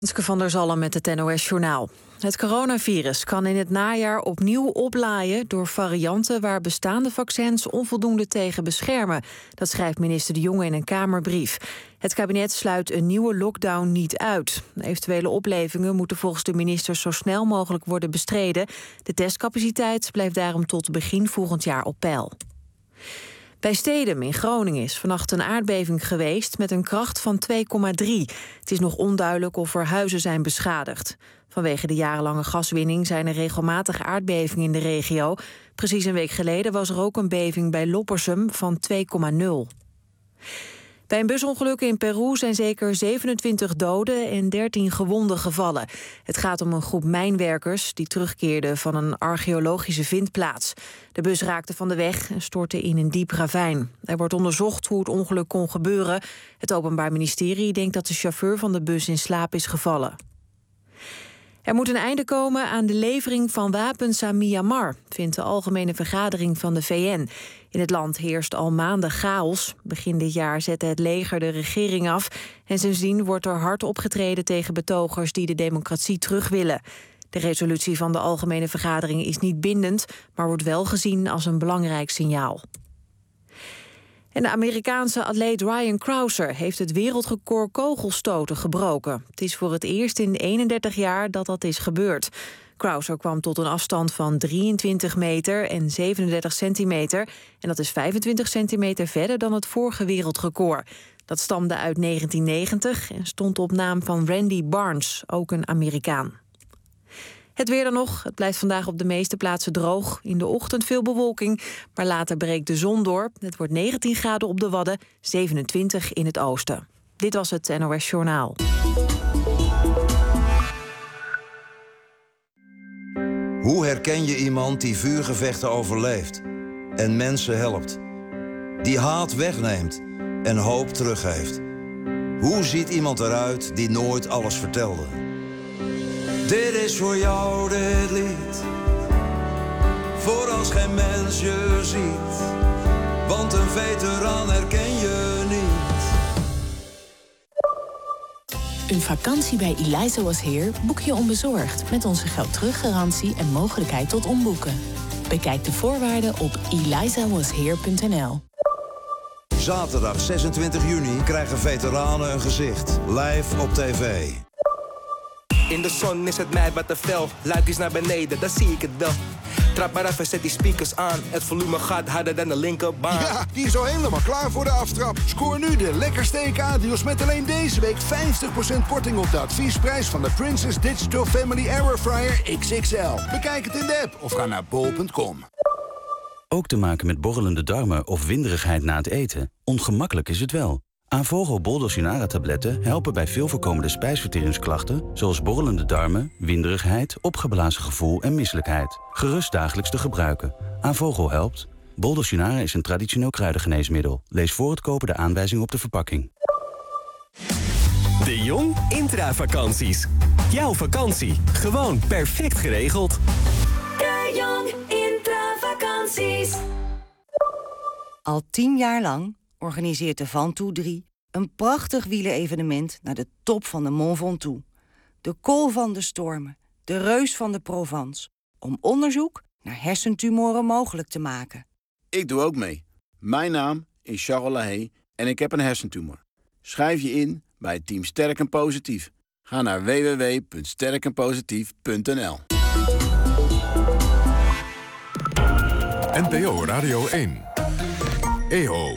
Renske van der Zalm met het NOS-journaal. Het coronavirus kan in het najaar opnieuw oplaaien door varianten waar bestaande vaccins onvoldoende tegen beschermen. Dat schrijft minister De Jonge in een Kamerbrief. Het kabinet sluit een nieuwe lockdown niet uit. De eventuele oplevingen moeten volgens de minister zo snel mogelijk worden bestreden. De testcapaciteit blijft daarom tot begin volgend jaar op peil. Bij Stedum in Groningen is vannacht een aardbeving geweest met een kracht van 2,3. Het is nog onduidelijk of er huizen zijn beschadigd. Vanwege de jarenlange gaswinning zijn er regelmatig aardbevingen in de regio. Precies een week geleden was er ook een beving bij Loppersum van 2,0. Bij een busongeluk in Peru zijn zeker 27 doden en 13 gewonden gevallen. Het gaat om een groep mijnwerkers die terugkeerden van een archeologische vindplaats. De bus raakte van de weg en stortte in een diep ravijn. Er wordt onderzocht hoe het ongeluk kon gebeuren. Het Openbaar Ministerie denkt dat de chauffeur van de bus in slaap is gevallen. Er moet een einde komen aan de levering van wapens aan Myanmar, vindt de Algemene Vergadering van de VN. In het land heerst al maanden chaos. Begin dit jaar zette het leger de regering af en sindsdien wordt er hard opgetreden tegen betogers die de democratie terug willen. De resolutie van de Algemene Vergadering is niet bindend, maar wordt wel gezien als een belangrijk signaal. En de Amerikaanse atleet Ryan Crouser heeft het wereldrecord kogelstoten gebroken. Het is voor het eerst in 31 jaar dat is gebeurd. Crouser kwam tot een afstand van 23 meter en 37 centimeter. En dat is 25 centimeter verder dan het vorige wereldrecord. Dat stamde uit 1990 en stond op naam van Randy Barnes, ook een Amerikaan. Het weer dan nog. Het blijft vandaag op de meeste plaatsen droog. In de ochtend veel bewolking, maar later breekt de zon door. Het wordt 19 graden op de Wadden, 27 in het oosten. Dit was het NOS Journaal. Hoe herken je iemand die vuurgevechten overleeft en mensen helpt? Die haat wegneemt en hoop teruggeeft? Hoe ziet iemand eruit die nooit alles vertelde? Dit is voor jou dit lied, voor als geen mens je ziet, want een veteraan herken je niet. Een vakantie bij Eliza Was Here boek je onbezorgd met onze geldteruggarantie en mogelijkheid tot omboeken. Bekijk de voorwaarden op elizawasheer.nl. Zaterdag 26 juni krijgen veteranen een gezicht, live op tv. In de zon is het mij wat te fel. Luikjes naar beneden, dan zie ik het wel. Trap maar even, zet die speakers aan. Het volume gaat harder dan de linkerbaan. Ja, die is al helemaal klaar voor de aftrap. Scoor nu de lekkerste EK-deals met alleen deze week 50% korting op de adviesprijs van de Princess Digital Family Airfryer XXL. Bekijk het in de app of ga naar bol.com. Ook te maken met borrelende darmen of winderigheid na het eten? Ongemakkelijk is het wel. Avogo Bol-Doshinara-tabletten helpen bij veel voorkomende spijsverteringsklachten, zoals borrelende darmen, winderigheid, opgeblazen gevoel en misselijkheid. Gerust dagelijks te gebruiken. Avogo helpt. Bol-Doshinara is een traditioneel kruidengeneesmiddel. Lees voor het kopen de aanwijzing op de verpakking. De Jong Intravakanties. Jouw vakantie, gewoon perfect geregeld. De Jong Intravakanties. Al 10 jaar lang organiseert de Ventoux 3 een prachtig wielerevenement naar de top van de Mont Ventoux. De kool van de stormen, de reus van de Provence. Om onderzoek naar hersentumoren mogelijk te maken. Ik doe ook mee. Mijn naam is Charles Lahey en ik heb een hersentumor. Schrijf je in bij Team Sterk en Positief. Ga naar www.sterkenpositief.nl. NPO Radio 1. EO.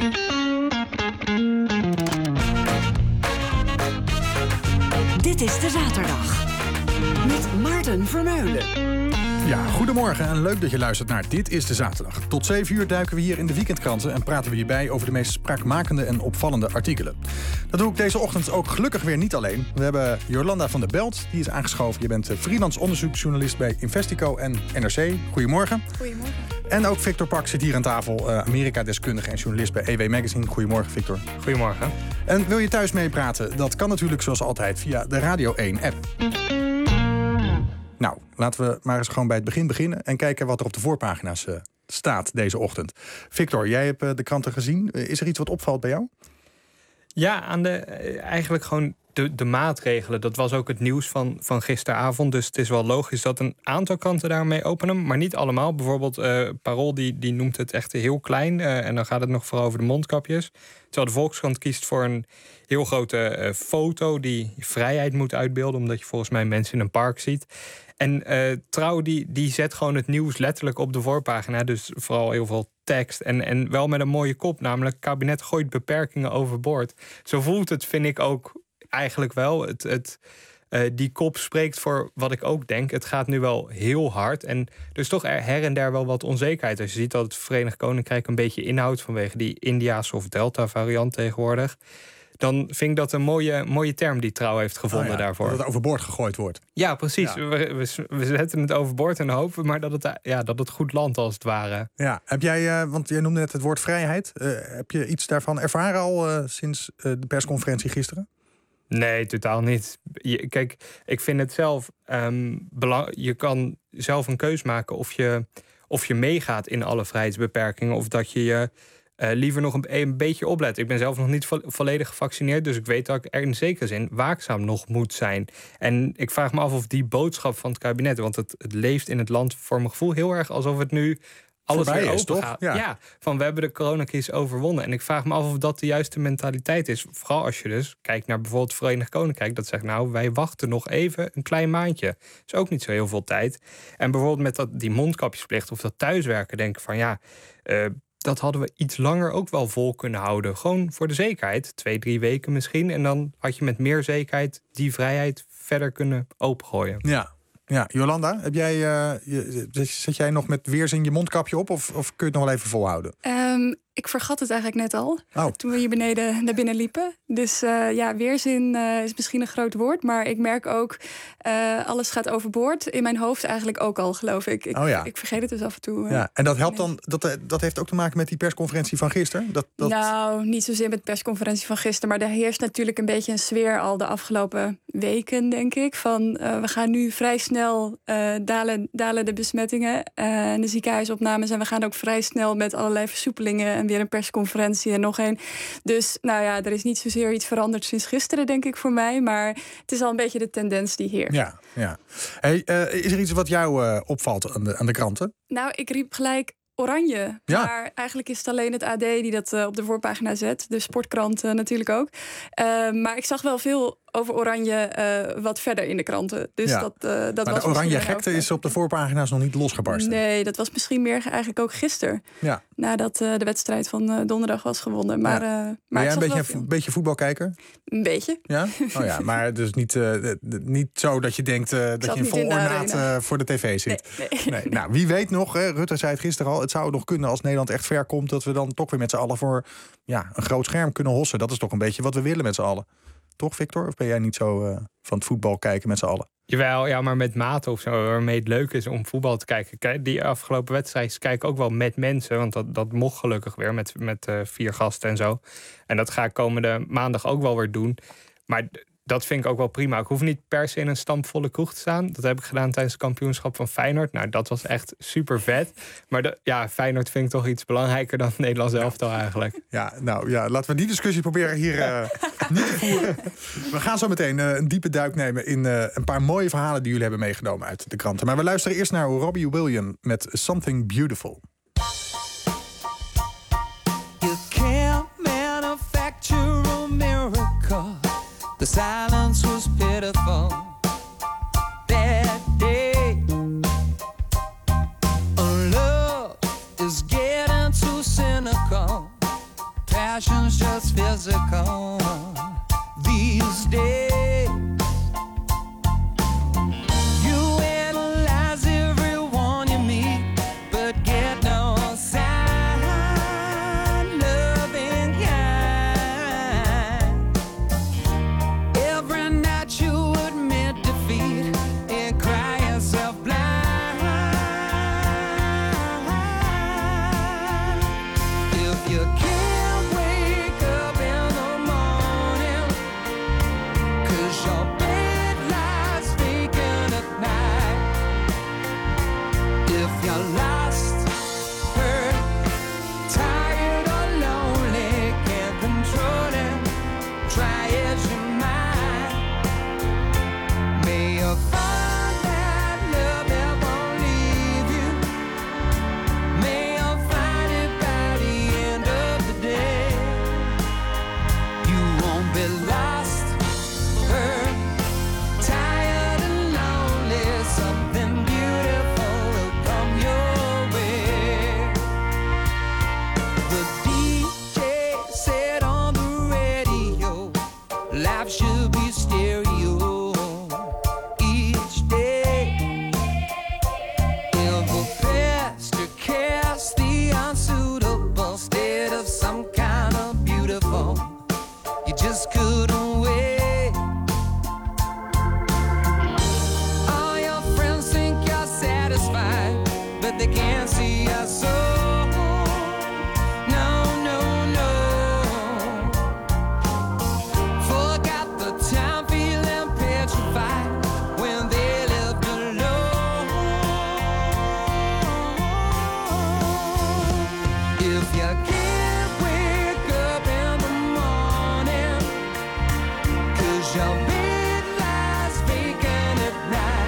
Dit is de zaterdag. Met Maarten Vermeulen. Ja, goedemorgen en leuk dat je luistert naar Dit is de Zaterdag. Tot 7 uur duiken we hier in de weekendkranten en praten we hierbij over de meest spraakmakende en opvallende artikelen. Dat doe ik deze ochtend ook gelukkig weer niet alleen. We hebben Jolanda van der Belt, die is aangeschoven. Je bent freelance onderzoeksjournalist bij Investico en NRC. Goedemorgen. Goedemorgen. En ook Victor Pak zit hier aan tafel, Amerika-deskundige en journalist bij EW Magazine. Goedemorgen, Victor. Goedemorgen. En wil je thuis meepraten? Dat kan natuurlijk zoals altijd via de Radio 1-app. Nou, laten we maar eens gewoon bij het begin beginnen en kijken wat er op de voorpagina's staat deze ochtend. Victor, jij hebt de kranten gezien. Is er iets wat opvalt bij jou? Ja, eigenlijk gewoon de maatregelen. Dat was ook het nieuws van gisteravond. Dus het is wel logisch dat een aantal kranten daarmee openen. Maar niet allemaal. Bijvoorbeeld Parool die noemt het echt heel klein. En dan gaat het nog vooral over de mondkapjes. Terwijl de Volkskrant kiest voor een heel grote foto die vrijheid moet uitbeelden. Omdat je volgens mij mensen in een park ziet. En Trouw die zet gewoon het nieuws letterlijk op de voorpagina. Dus vooral heel veel tekst. En wel met een mooie kop. Namelijk, kabinet gooit beperkingen overboord. Zo voelt het, vind ik ook eigenlijk wel. Die kop spreekt voor wat ik ook denk. Het gaat nu wel heel hard. En er is toch her en der wel wat onzekerheid. Als je ziet dat het Verenigd Koninkrijk een beetje inhoudt vanwege die Indiase of Delta variant tegenwoordig. Dan vind ik dat een mooie term die Trouw heeft gevonden daarvoor. Dat het overboord gegooid wordt. Ja, precies. Ja. We zetten het overboord en hopen maar dat het goed landt als het ware. Ja, heb jij, want jij noemde net het woord vrijheid. Heb je iets daarvan ervaren al sinds de persconferentie gisteren? Nee, totaal niet. Kijk, ik vind het zelf je kan zelf een keus maken of je meegaat in alle vrijheidsbeperkingen of dat je liever nog een beetje oplet. Ik ben zelf nog niet volledig gevaccineerd, dus ik weet dat ik er in zekere zin waakzaam nog moet zijn. En ik vraag me af of die boodschap van het kabinet, want het leeft in het land voor mijn gevoel heel erg alsof het nu alles weer open gaat. Ja, van we hebben de coronacrisis overwonnen. En ik vraag me af of dat de juiste mentaliteit is. Vooral als je dus kijkt naar bijvoorbeeld het Verenigd Koninkrijk. Dat zegt, nou, wij wachten nog even een klein maandje. Dat is ook niet zo heel veel tijd. En bijvoorbeeld met die mondkapjesplicht of dat thuiswerken denken van dat hadden we iets langer ook wel vol kunnen houden. Gewoon voor de zekerheid. 2-3 weken misschien. En dan had je met meer zekerheid die vrijheid verder kunnen opengooien. Ja, Jolanda, zet jij nog met weerzin je mondkapje op of kun je het nog wel even volhouden? Ik vergat het eigenlijk net al, toen we hier beneden naar binnen liepen. Dus weerzin is misschien een groot woord, maar ik merk ook, alles gaat overboord. In mijn hoofd eigenlijk ook al, geloof ik. Ik vergeet het dus af en toe. Ja, en dat helpt dan, dat heeft ook te maken met die persconferentie van gisteren? Nou, niet zozeer met de persconferentie van gisteren, maar er heerst natuurlijk een beetje een sfeer al de afgelopen weken, denk ik. Van we gaan nu vrij snel dalen de besmettingen en de ziekenhuisopnames. En we gaan ook vrij snel met allerlei versoepelingen en weer een persconferentie en nog een. Dus er is niet zozeer iets veranderd sinds gisteren, denk ik, voor mij. Maar het is al een beetje de tendens die heerst. Ja. Hey, is er iets wat jou opvalt aan de kranten? Nou, ik riep gelijk oranje. Ja. Maar eigenlijk is het alleen het AD die dat op de voorpagina zet. De Sportkrant natuurlijk ook. Maar ik zag wel veel over oranje wat verder in de kranten. Dus dat maar was de oranje gekte is op de voorpagina's nog niet losgebarsten. Nee, dat was misschien meer eigenlijk ook gisteren. Ja. Nadat de wedstrijd van donderdag was gewonnen. Maar ben jij een beetje voetbalkijker? Een beetje. Ja? Oh ja, maar dus niet zo dat je denkt dat je in vol ornaat voor de tv zit. Nee. Nou, wie weet nog, Rutte zei het gisteren al, het zou nog kunnen als Nederland echt ver komt, dat we dan toch weer met z'n allen voor een groot scherm kunnen hossen. Dat is toch een beetje wat we willen met z'n allen. Toch, Victor? Of ben jij niet zo van het voetbal kijken met z'n allen? Jawel, ja, maar met mate of zo, waarmee het leuk is om voetbal te kijken. Die afgelopen wedstrijd kijk ik ook wel met mensen, want dat mocht gelukkig weer met 4 gasten en zo. En dat ga ik komende maandag ook wel weer doen. Maar dat vind ik ook wel prima. Ik hoef niet per se in een stampvolle kroeg te staan. Dat heb ik gedaan tijdens het kampioenschap van Feyenoord. Nou, dat was echt super vet. Maar Feyenoord vind ik toch iets belangrijker dan het Nederlands elftal eigenlijk. Ja, laten we die discussie proberen hier niet te voeren. We gaan zo meteen een diepe duik nemen in een paar mooie verhalen die jullie hebben meegenomen uit de kranten. Maar we luisteren eerst naar Robbie Williams met Something Beautiful. You can't manufacture a miracle. The silence was pitiful that day. Love is getting too cynical. Passion's just physical these days. You analyze everyone you meet, but get no sign. Loving kind. Every night you admit defeat and cry yourself blind. If you can't wake up in the morning that they can't see us so. No, no, no. Forgot the time feeling petrified when they left alone. If you can't wake up in the morning 'cause your bed lies vacant at night.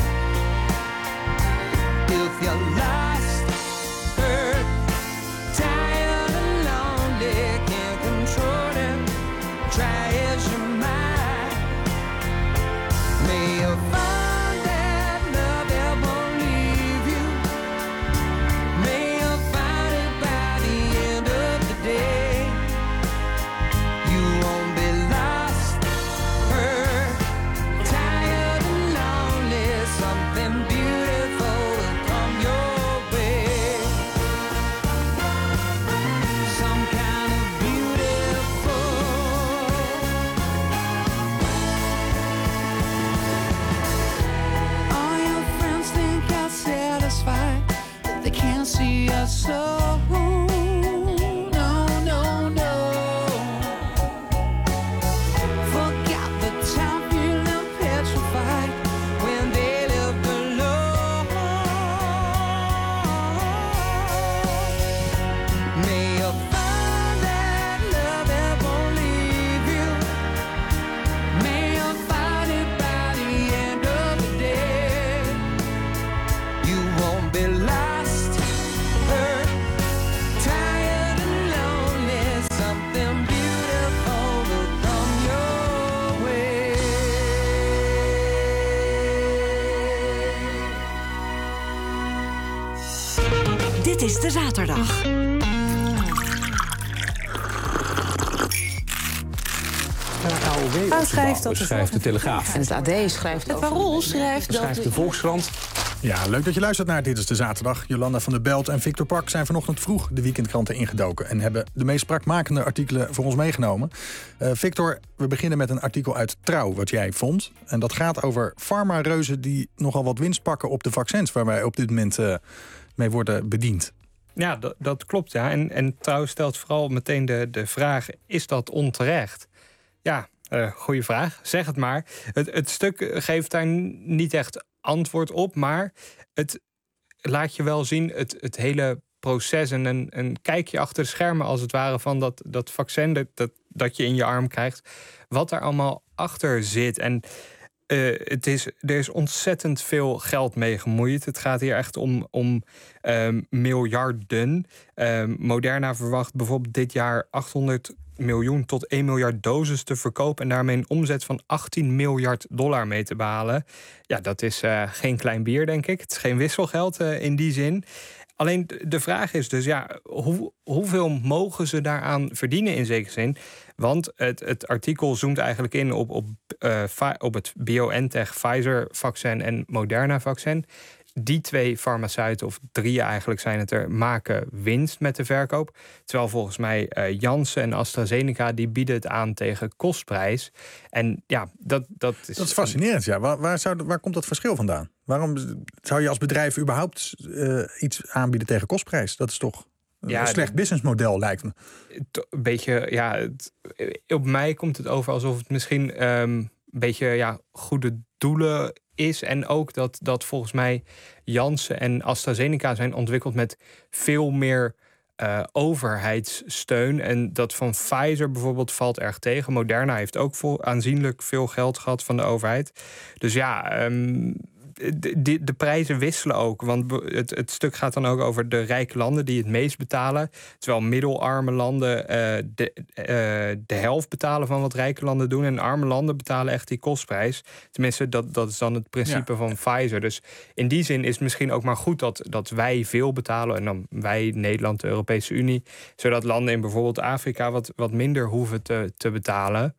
If you're lost, hurt, tired and lonely, can't control it, try as you might. May you find that love that won't leave you. May you find it by the end of the day. You won't be lost, hurt, tired and lonely. Something beautiful will come your way. Some kind of beautiful. All your friends think you're satisfied, that they can't see us so. No, no, no. Forgot the time feeling petrified when they left alone. May you find that love that won't leave you. May you find it by the end of the day. You won't be lost, hurt, tired and lonely. Something beautiful will come your way. Dit is de zaterdag. schrijft dat schrijft de Telegraaf. En het AD schrijft Het Parool schrijft dat de Volkskrant. Ja, leuk dat je luistert naar Dit is de Zaterdag. Jolanda van der Belt en Victor Park zijn vanochtend vroeg de weekendkranten ingedoken en hebben de meest spraakmakende artikelen voor ons meegenomen. Victor, we beginnen met een artikel uit Trouw, wat jij vond. En dat gaat over farmareuzen die nogal wat winst pakken op de vaccins waar wij op dit moment mee worden bediend. Ja, dat klopt. Ja. En Trouw stelt vooral meteen de vraag, is dat onterecht? Ja, goede vraag. Zeg het maar. Het stuk geeft daar niet echt antwoord op, maar het laat je wel zien het hele proces en een kijkje achter de schermen als het ware van dat vaccin dat je in je arm krijgt. Wat daar allemaal achter zit. En er is ontzettend veel geld mee gemoeid. Het gaat hier echt om miljarden. Moderna verwacht bijvoorbeeld dit jaar 800 miljoen tot 1 miljard doses te verkopen en daarmee een omzet van $18 miljard mee te behalen. Ja, dat is geen klein bier, denk ik. Het is geen wisselgeld in die zin. Alleen de vraag is dus, ja, hoeveel mogen ze daaraan verdienen in zekere zin? Want het artikel zoomt eigenlijk in op het BioNTech Pfizer-vaccin en Moderna-vaccin. Die 2 farmaceuten, of 3 eigenlijk zijn het er, maken winst met de verkoop. Terwijl volgens mij Janssen en AstraZeneca die bieden het aan tegen kostprijs. En ja, dat is fascinerend. Ja. Waar komt dat verschil vandaan? Waarom zou je als bedrijf überhaupt iets aanbieden tegen kostprijs? Dat is toch een slecht businessmodel, lijkt me. Een beetje, ja. Op mij komt het over alsof het misschien een beetje goede doelen is. En ook dat volgens mij Janssen en AstraZeneca zijn ontwikkeld met veel meer overheidssteun. En dat van Pfizer bijvoorbeeld valt erg tegen. Moderna heeft ook aanzienlijk veel geld gehad van de overheid. Dus ja, de prijzen wisselen ook. Want het stuk gaat dan ook over de rijke landen die het meest betalen. Terwijl middelarme landen de helft betalen van wat rijke landen doen. En arme landen betalen echt die kostprijs. Tenminste, dat is dan het principe van Pfizer. Dus in die zin is het misschien ook maar goed dat wij veel betalen. En dan wij, Nederland, de Europese Unie. Zodat landen in bijvoorbeeld Afrika wat minder hoeven te betalen.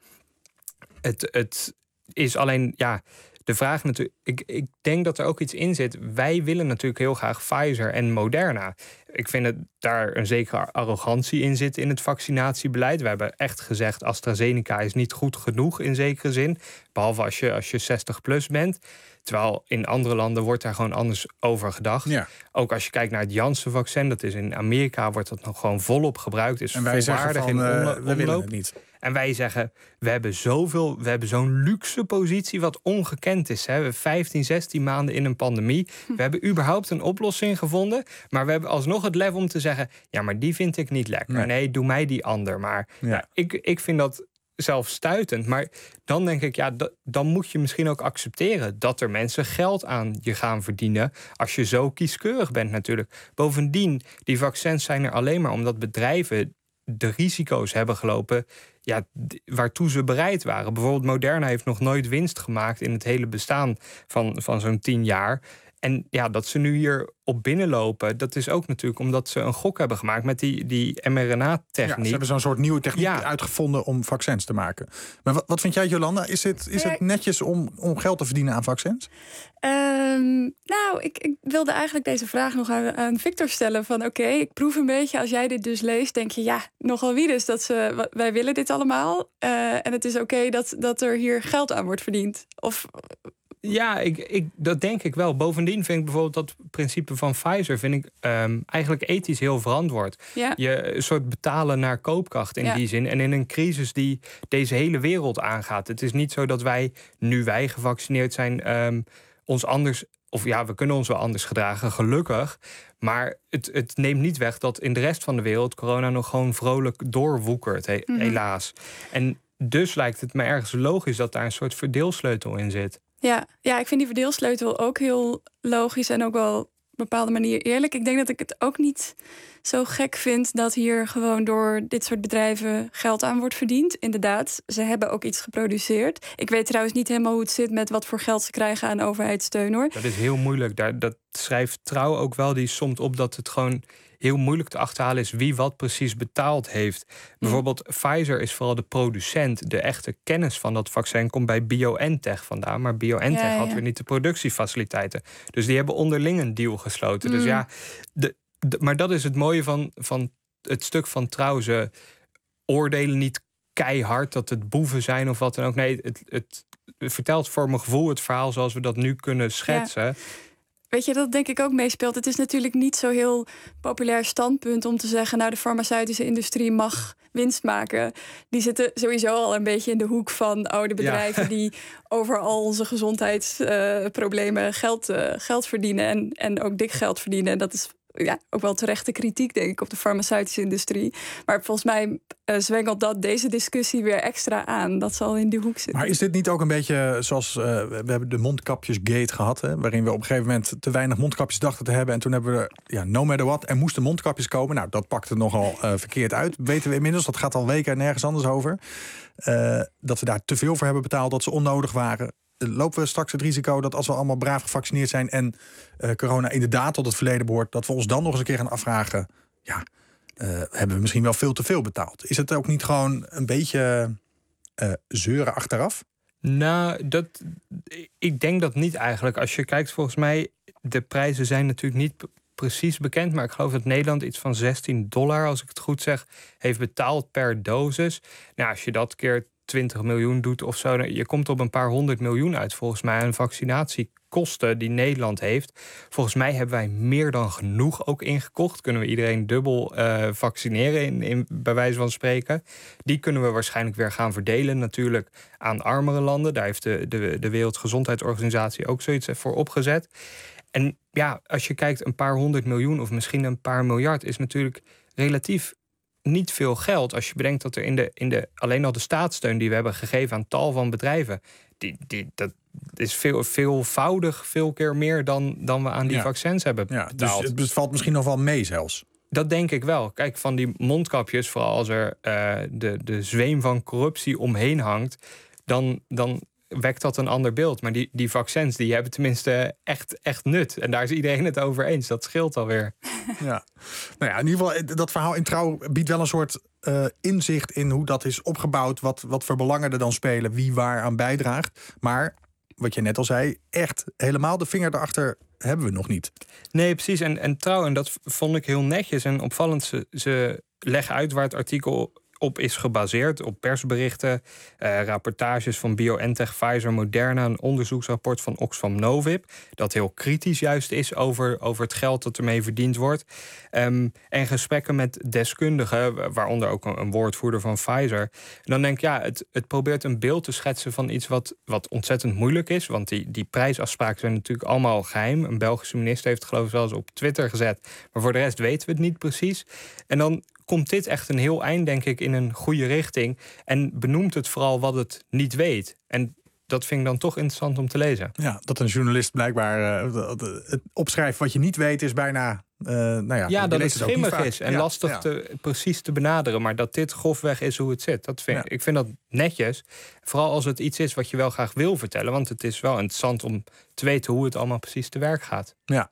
Het is alleen, ja, de vraag natuurlijk, ik denk dat er ook iets in zit. Wij willen natuurlijk heel graag Pfizer en Moderna. ik vind het daar een zekere arrogantie in zit in het vaccinatiebeleid. We hebben echt gezegd, AstraZeneca is niet goed genoeg in zekere zin. Behalve als je 60 plus bent. Terwijl in andere landen wordt daar gewoon anders over gedacht. Ja. Ook als je kijkt naar het Janssen-vaccin, dat is in Amerika, wordt dat nog gewoon volop gebruikt. Is en wij volwaardig zeggen van, in we willen het niet. En wij zeggen, we hebben zo'n luxe positie wat ongekend is. Hè. We hebben 15, 16 maanden in een pandemie. We hebben überhaupt een oplossing gevonden. Maar we hebben alsnog het lef om te zeggen, ja, maar die vind ik niet lekker. Nee, doe mij die ander. Maar ik vind dat zelf stuitend. Maar dan denk ik, dan moet je misschien ook accepteren dat er mensen geld aan je gaan verdienen als je zo kieskeurig bent natuurlijk. Bovendien, die vaccins zijn er alleen maar omdat bedrijven de risico's hebben gelopen waartoe ze bereid waren. Bijvoorbeeld Moderna heeft nog nooit winst gemaakt in het hele bestaan van zo'n 10 jaar. En dat ze nu hier op binnenlopen, dat is ook natuurlijk omdat ze een gok hebben gemaakt met die mRNA-techniek. Ja, ze hebben zo'n soort nieuwe techniek uitgevonden om vaccins te maken. Maar wat vind jij, Jolanda? Is het netjes om geld te verdienen aan vaccins? Ik wilde eigenlijk deze vraag nog aan Victor stellen. Van oké, ik proef een beetje, als jij dit dus leest, denk je, nogal wie dus dat wij willen dit allemaal. En het is oké dat er hier geld aan wordt verdiend. Of... Ja, dat denk ik wel. Bovendien vind ik bijvoorbeeld dat principe van Pfizer eigenlijk ethisch heel verantwoord. Ja. Je een soort betalen naar koopkracht in die zin. En in een crisis die deze hele wereld aangaat. Het is niet zo dat wij, nu wij gevaccineerd zijn, ons anders... Of we kunnen ons wel anders gedragen, gelukkig. Maar het neemt niet weg dat in de rest van de wereld corona nog gewoon vrolijk doorwoekert, helaas. En dus lijkt het me ergens logisch dat daar een soort verdeelsleutel in zit. Ja, ik vind die verdeelsleutel ook heel logisch en ook wel op een bepaalde manier eerlijk. Ik denk dat ik het ook niet zo gek vind dat hier gewoon door dit soort bedrijven geld aan wordt verdiend. Inderdaad, ze hebben ook iets geproduceerd. Ik weet trouwens niet helemaal hoe het zit met wat voor geld ze krijgen aan overheidssteun, hoor. Dat is heel moeilijk. Dat schrijft Trouw ook wel. Die somt op dat het gewoon heel moeilijk te achterhalen is wie wat precies betaald heeft. Bijvoorbeeld Pfizer is vooral de producent. De echte kennis van dat vaccin komt bij BioNTech vandaan. Maar BioNTech had weer niet de productiefaciliteiten. Dus die hebben onderling een deal gesloten. Dus maar dat is het mooie van het stuk van Trouw. Ze oordelen niet keihard dat het boeven zijn of wat dan ook. Nee, het vertelt voor mijn gevoel het verhaal zoals we dat nu kunnen schetsen. Ja. Weet je, dat denk ik ook meespeelt. Het is natuurlijk niet zo heel populair standpunt om te zeggen, nou, de farmaceutische industrie mag winst maken. Die zitten sowieso al een beetje in de hoek van de bedrijven die over al onze gezondheidsproblemen geld verdienen en ook dik geld verdienen. En dat is ook wel terechte kritiek, denk ik, op de farmaceutische industrie. Maar volgens mij zwengelt deze discussie weer extra aan. Dat zal in die hoek zitten. Maar is dit niet ook een beetje zoals we hebben de mondkapjesgate gehad, hè, waarin we op een gegeven moment te weinig mondkapjes dachten te hebben en toen hebben we no matter what, er moesten mondkapjes komen. Nou, dat pakte nogal verkeerd uit. Weten we inmiddels, dat gaat al weken nergens anders over. Dat we daar te veel voor hebben betaald, dat ze onnodig waren. Lopen we straks het risico dat als we allemaal braaf gevaccineerd zijn en corona inderdaad tot het verleden behoort, dat we ons dan nog eens een keer gaan afvragen, hebben we misschien wel veel te veel betaald? Is het ook niet gewoon een beetje zeuren achteraf? Nou, ik denk dat niet eigenlijk. Als je kijkt, volgens mij, de prijzen zijn natuurlijk niet precies bekend, maar ik geloof dat Nederland iets van $16, als ik het goed zeg, heeft betaald per dosis. Nou, als je dat keer 20 miljoen doet of zo, je komt op een paar 100 miljoen uit volgens mij aan vaccinatiekosten die Nederland heeft. Volgens mij hebben wij meer dan genoeg ook ingekocht. Kunnen we iedereen dubbel vaccineren, bij wijze van spreken. Die kunnen we waarschijnlijk weer gaan verdelen natuurlijk aan armere landen. Daar heeft de Wereldgezondheidsorganisatie ook zoiets voor opgezet. En als je kijkt, een paar 100 miljoen of misschien een paar miljard is natuurlijk relatief niet veel geld. Als je bedenkt dat er in de alleen al de staatssteun die we hebben gegeven aan tal van bedrijven, dat is veelvoudig, veel keer meer dan we aan die vaccins hebben betaald. Dus het valt misschien nog wel mee zelfs. Dat denk ik wel. Kijk, van die mondkapjes, vooral als er de zweem van corruptie omheen hangt, dan wekt dat een ander beeld. Maar die vaccins, die hebben tenminste echt nut. En daar is iedereen het over eens. Dat scheelt alweer. Ja. Nou ja, in ieder geval, dat verhaal in Trouw biedt wel een soort inzicht in hoe dat is opgebouwd. Wat voor belangen er dan spelen, wie waar aan bijdraagt. Maar, wat je net al zei, echt helemaal de vinger erachter hebben we nog niet. Nee, precies. En trouwens, dat vond ik heel netjes en opvallend. Ze leggen uit waar het artikel op is gebaseerd. Op persberichten, rapportages van BioNTech, Pfizer, Moderna, een onderzoeksrapport van Oxfam Novib, dat heel kritisch juist is over het geld dat ermee verdiend wordt. En gesprekken met deskundigen, waaronder ook een woordvoerder van Pfizer. En dan denk ik, het probeert een beeld te schetsen van iets wat ontzettend moeilijk is. Want die prijsafspraken zijn natuurlijk allemaal geheim. Een Belgische minister heeft het geloof ik zelfs op Twitter gezet. Maar voor de rest weten we het niet precies. En dan komt dit echt een heel eind, denk ik, in een goede richting. En benoemt het vooral wat het niet weet. En dat vind ik dan toch interessant om te lezen. Ja, dat een journalist blijkbaar het opschrijft wat je niet weet is bijna... dat het schimmig is en lastig precies te benaderen. Maar dat dit grofweg is hoe het zit. Ik vind dat netjes. Vooral als het iets is wat je wel graag wil vertellen. Want het is wel interessant om te weten hoe het allemaal precies te werk gaat. Ja.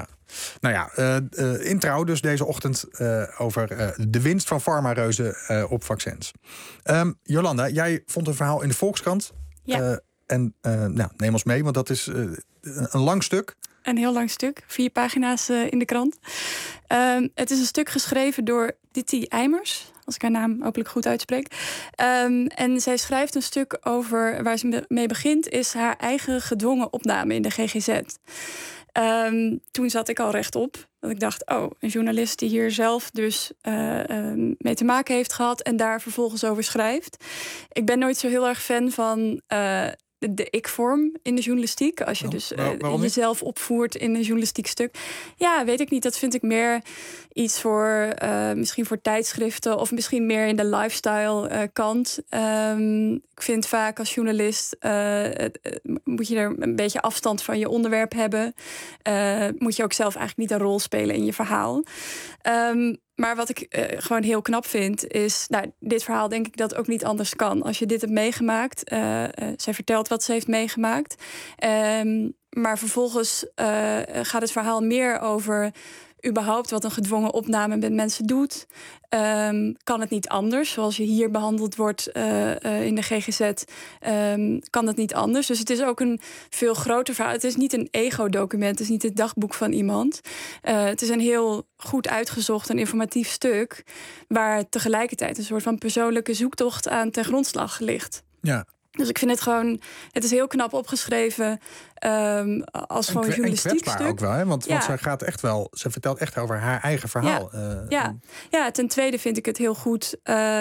In Trouw dus deze ochtend over de winst van farmareuzen op vaccins. Jolanda, jij vond een verhaal in de Volkskrant. Ja. Neem ons mee, want dat is een lang stuk. Een heel lang stuk, 4 pagina's in de krant. Het is een stuk geschreven door Diti Eimers, als ik haar naam hopelijk goed uitspreek. En zij schrijft een stuk over, waar ze mee begint, is haar eigen gedwongen opname in de GGZ. Toen zat ik al rechtop. Dat ik dacht, een journalist die hier zelf dus mee te maken heeft gehad en daar vervolgens over schrijft. Ik ben nooit zo heel erg fan van de ik-vorm in de journalistiek. Als je dus jezelf opvoert in een journalistiek stuk. Ja, weet ik niet. Dat vind ik meer iets voor misschien voor tijdschriften of misschien meer in de lifestyle kant. Ik vind vaak als journalist moet je er een beetje afstand van je onderwerp hebben. Moet je ook zelf eigenlijk niet een rol spelen in je verhaal. Maar wat ik gewoon heel knap vind is, dit verhaal denk ik dat ook niet anders kan. Als je dit hebt meegemaakt, zij vertelt wat ze heeft meegemaakt. Maar vervolgens gaat het verhaal meer over überhaupt wat een gedwongen opname met mensen doet. Kan het niet anders? Zoals je hier behandeld wordt in de GGZ, kan het niet anders. Dus het is ook een veel groter verhaal. Het is niet een ego-document, het is niet het dagboek van iemand. Het is een heel goed uitgezocht en informatief stuk, waar tegelijkertijd een soort van persoonlijke zoektocht aan ten grondslag ligt. Ja. Dus ik vind het gewoon, het is heel knap opgeschreven als gewoon journalistiek stuk. Ook wel, hè? Want zij gaat echt wel, ze vertelt echt over haar eigen verhaal. Ja, ten tweede vind ik het heel goed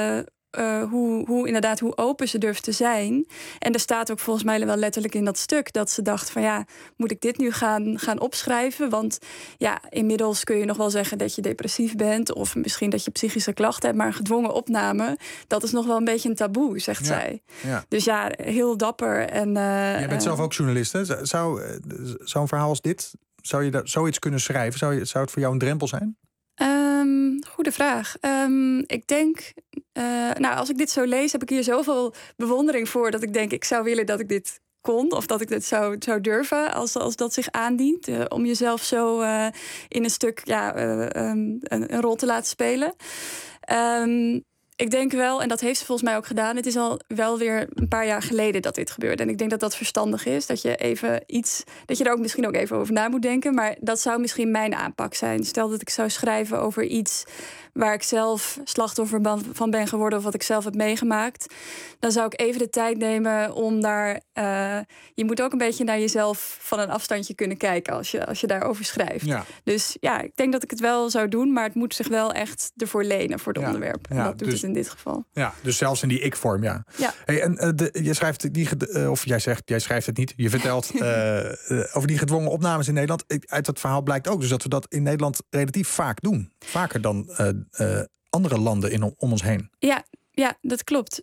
hoe open ze durft te zijn. En er staat ook volgens mij wel letterlijk in dat stuk dat ze dacht van moet ik dit nu gaan opschrijven? Want inmiddels kun je nog wel zeggen dat je depressief bent of misschien dat je psychische klachten hebt, maar een gedwongen opname, dat is nog wel een beetje een taboe, zegt zij. Ja. Dus heel dapper. En jij bent zelf ook journalist, hè? Zo'n verhaal als dit, zou je daar zoiets kunnen schrijven? Zou het voor jou een drempel zijn? Goede vraag. Ik denk, als ik dit zo lees, heb ik hier zoveel bewondering voor dat ik denk, ik zou willen dat ik dit kon of dat ik dit zou durven als dat zich aandient. Om jezelf zo in een stuk een rol te laten spelen. Ik denk wel, en dat heeft ze volgens mij ook gedaan, het is al wel weer een paar jaar geleden dat dit gebeurde. En ik denk dat dat verstandig is, dat je er ook misschien ook even over na moet denken. Maar dat zou misschien mijn aanpak zijn. Stel dat ik zou schrijven over iets waar ik zelf slachtoffer van ben geworden of wat ik zelf heb meegemaakt, dan zou ik even de tijd nemen om daar... je moet ook een beetje naar jezelf van een afstandje kunnen kijken als je daarover schrijft. Ja. Dus ik denk dat ik het wel zou doen, maar het moet zich wel echt ervoor lenen voor het onderwerp. En dat doet het in dit geval. Ja, dus zelfs in die ik-vorm, ja. Hey, en je schrijft jij schrijft het niet, je vertelt over die gedwongen opnames in Nederland. Uit dat verhaal blijkt ook dus dat we dat in Nederland relatief vaak doen. Vaker dan andere landen om ons heen. Ja, dat klopt.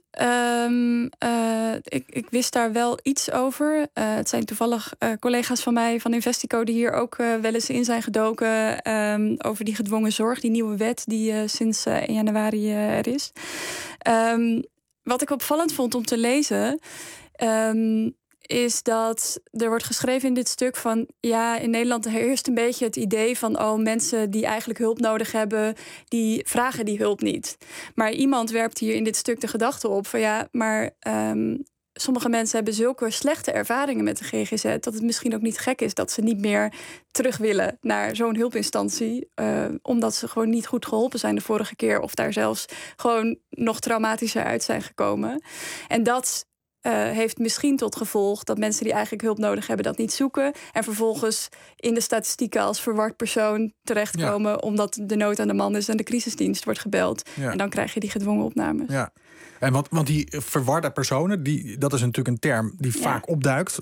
Ik wist daar wel iets over. Het zijn toevallig collega's van mij van Investico die hier ook wel eens in zijn gedoken over die gedwongen zorg, die nieuwe wet die sinds 1 januari er is. Wat ik opvallend vond om te lezen, is dat er wordt geschreven in dit stuk van in Nederland heerst een beetje het idee van mensen die eigenlijk hulp nodig hebben, die vragen die hulp niet. Maar iemand werpt hier in dit stuk de gedachte op van sommige mensen hebben zulke slechte ervaringen met de GGZ... dat het misschien ook niet gek is dat ze niet meer terug willen naar zo'n hulpinstantie. Omdat ze gewoon niet goed geholpen zijn de vorige keer... of daar zelfs gewoon nog traumatischer uit zijn gekomen. En dat heeft misschien tot gevolg dat mensen die eigenlijk hulp nodig hebben... dat niet zoeken en vervolgens in de statistieken als verward persoon terechtkomen... Ja. omdat de nood aan de man is en de crisisdienst wordt gebeld. Ja. En dan krijg je die gedwongen opnames. Ja. En want die verwarde personen, dat is natuurlijk een term die vaak opduikt.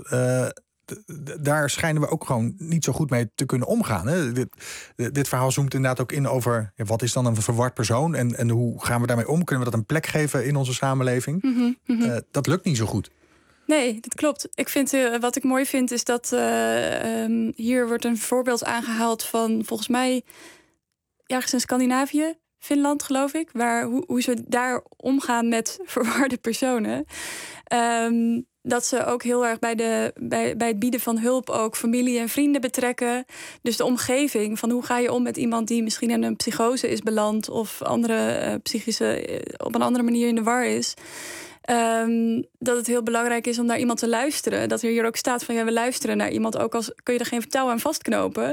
Daar schijnen we ook gewoon niet zo goed mee te kunnen omgaan. Hè? Dit verhaal zoomt inderdaad ook in over wat is dan een verward persoon en hoe gaan we daarmee om? Kunnen we dat een plek geven in onze samenleving? Dat lukt niet zo goed. Nee, dat klopt. Ik vind, wat ik mooi vind is dat hier wordt een voorbeeld aangehaald van volgens mij ergens in Scandinavië. Finland, geloof ik, hoe ze daar omgaan met verwarde personen. Dat ze ook heel erg bij het bieden van hulp ook familie en vrienden betrekken. Dus de omgeving van hoe ga je om met iemand die misschien in een psychose is beland of andere psychische op een andere manier in de war is. Dat het heel belangrijk is om naar iemand te luisteren. Dat er hier ook staat van we luisteren naar iemand, ook als kun je er geen touw aan vastknopen.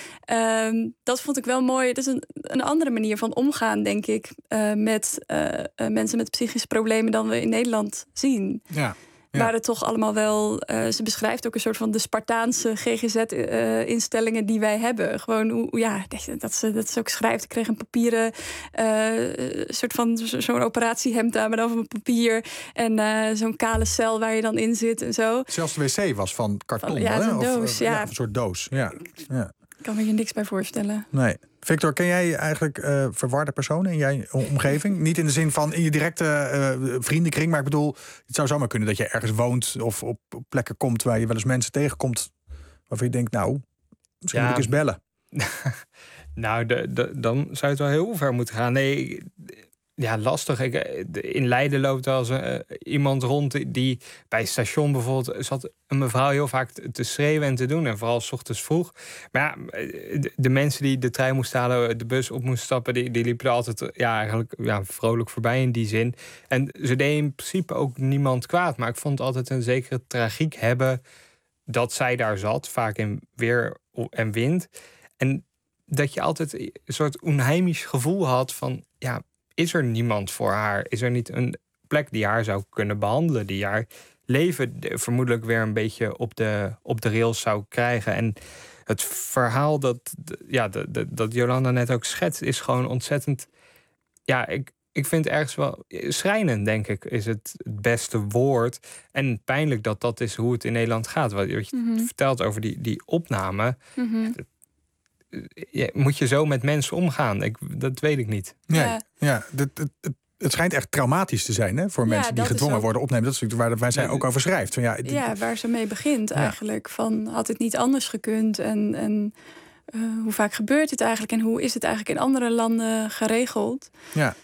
Dat vond ik wel mooi. Het is een andere manier van omgaan, denk ik, met mensen met psychische problemen dan we in Nederland zien. Ja. Waar het toch allemaal wel... ze beschrijft ook een soort van de Spartaanse GGZ-instellingen die wij hebben. Gewoon dat ze ook schrijft. Ik kreeg een papieren soort van zo'n operatiehemd aan, maar dan van papier. En zo'n kale cel waar je dan in zit en zo. Zelfs de wc was van karton, hè? Zo'n doos, een soort doos. Ja. Ik kan me hier niks bij voorstellen. Nee. Victor, ken jij eigenlijk verwarde personen in jouw omgeving? Niet in de zin van in je directe vriendenkring, maar ik bedoel, het zou zomaar kunnen dat je ergens woont of op plekken komt waar je wel eens mensen tegenkomt waarvan je denkt, misschien moet ik eens bellen. Dan zou het wel heel ver moeten gaan. Nee, lastig. In Leiden loopt wel eens iemand rond die bij het station bijvoorbeeld zat een mevrouw heel vaak te schreeuwen en te doen. En vooral 's ochtends vroeg. Maar de mensen die de trein moesten halen, de bus op moesten stappen, die liepen er altijd eigenlijk vrolijk voorbij in die zin. En ze deden in principe ook niemand kwaad. Maar ik vond het altijd een zekere tragiek hebben dat zij daar zat. Vaak in weer en wind. En dat je altijd een soort onheimisch gevoel had van is er niemand voor haar? Is er niet een plek die haar zou kunnen behandelen? Die haar leven vermoedelijk weer een beetje op de rails zou krijgen. En het verhaal dat Jolanda net ook schetst is gewoon ontzettend... Ik vind het ergens wel schrijnend, denk ik, is het beste woord. En pijnlijk dat is hoe het in Nederland gaat. Wat je vertelt over die opname... moet je zo met mensen omgaan? Dat weet ik niet. Het schijnt echt traumatisch te zijn, hè, voor mensen die gedwongen worden opnemen. Dat is natuurlijk waar zij ook over schrijft. Waar ze mee begint eigenlijk. Van, had het niet anders gekund? En hoe vaak gebeurt het eigenlijk? En hoe is het eigenlijk in andere landen geregeld? Ja.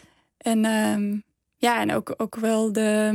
En ook wel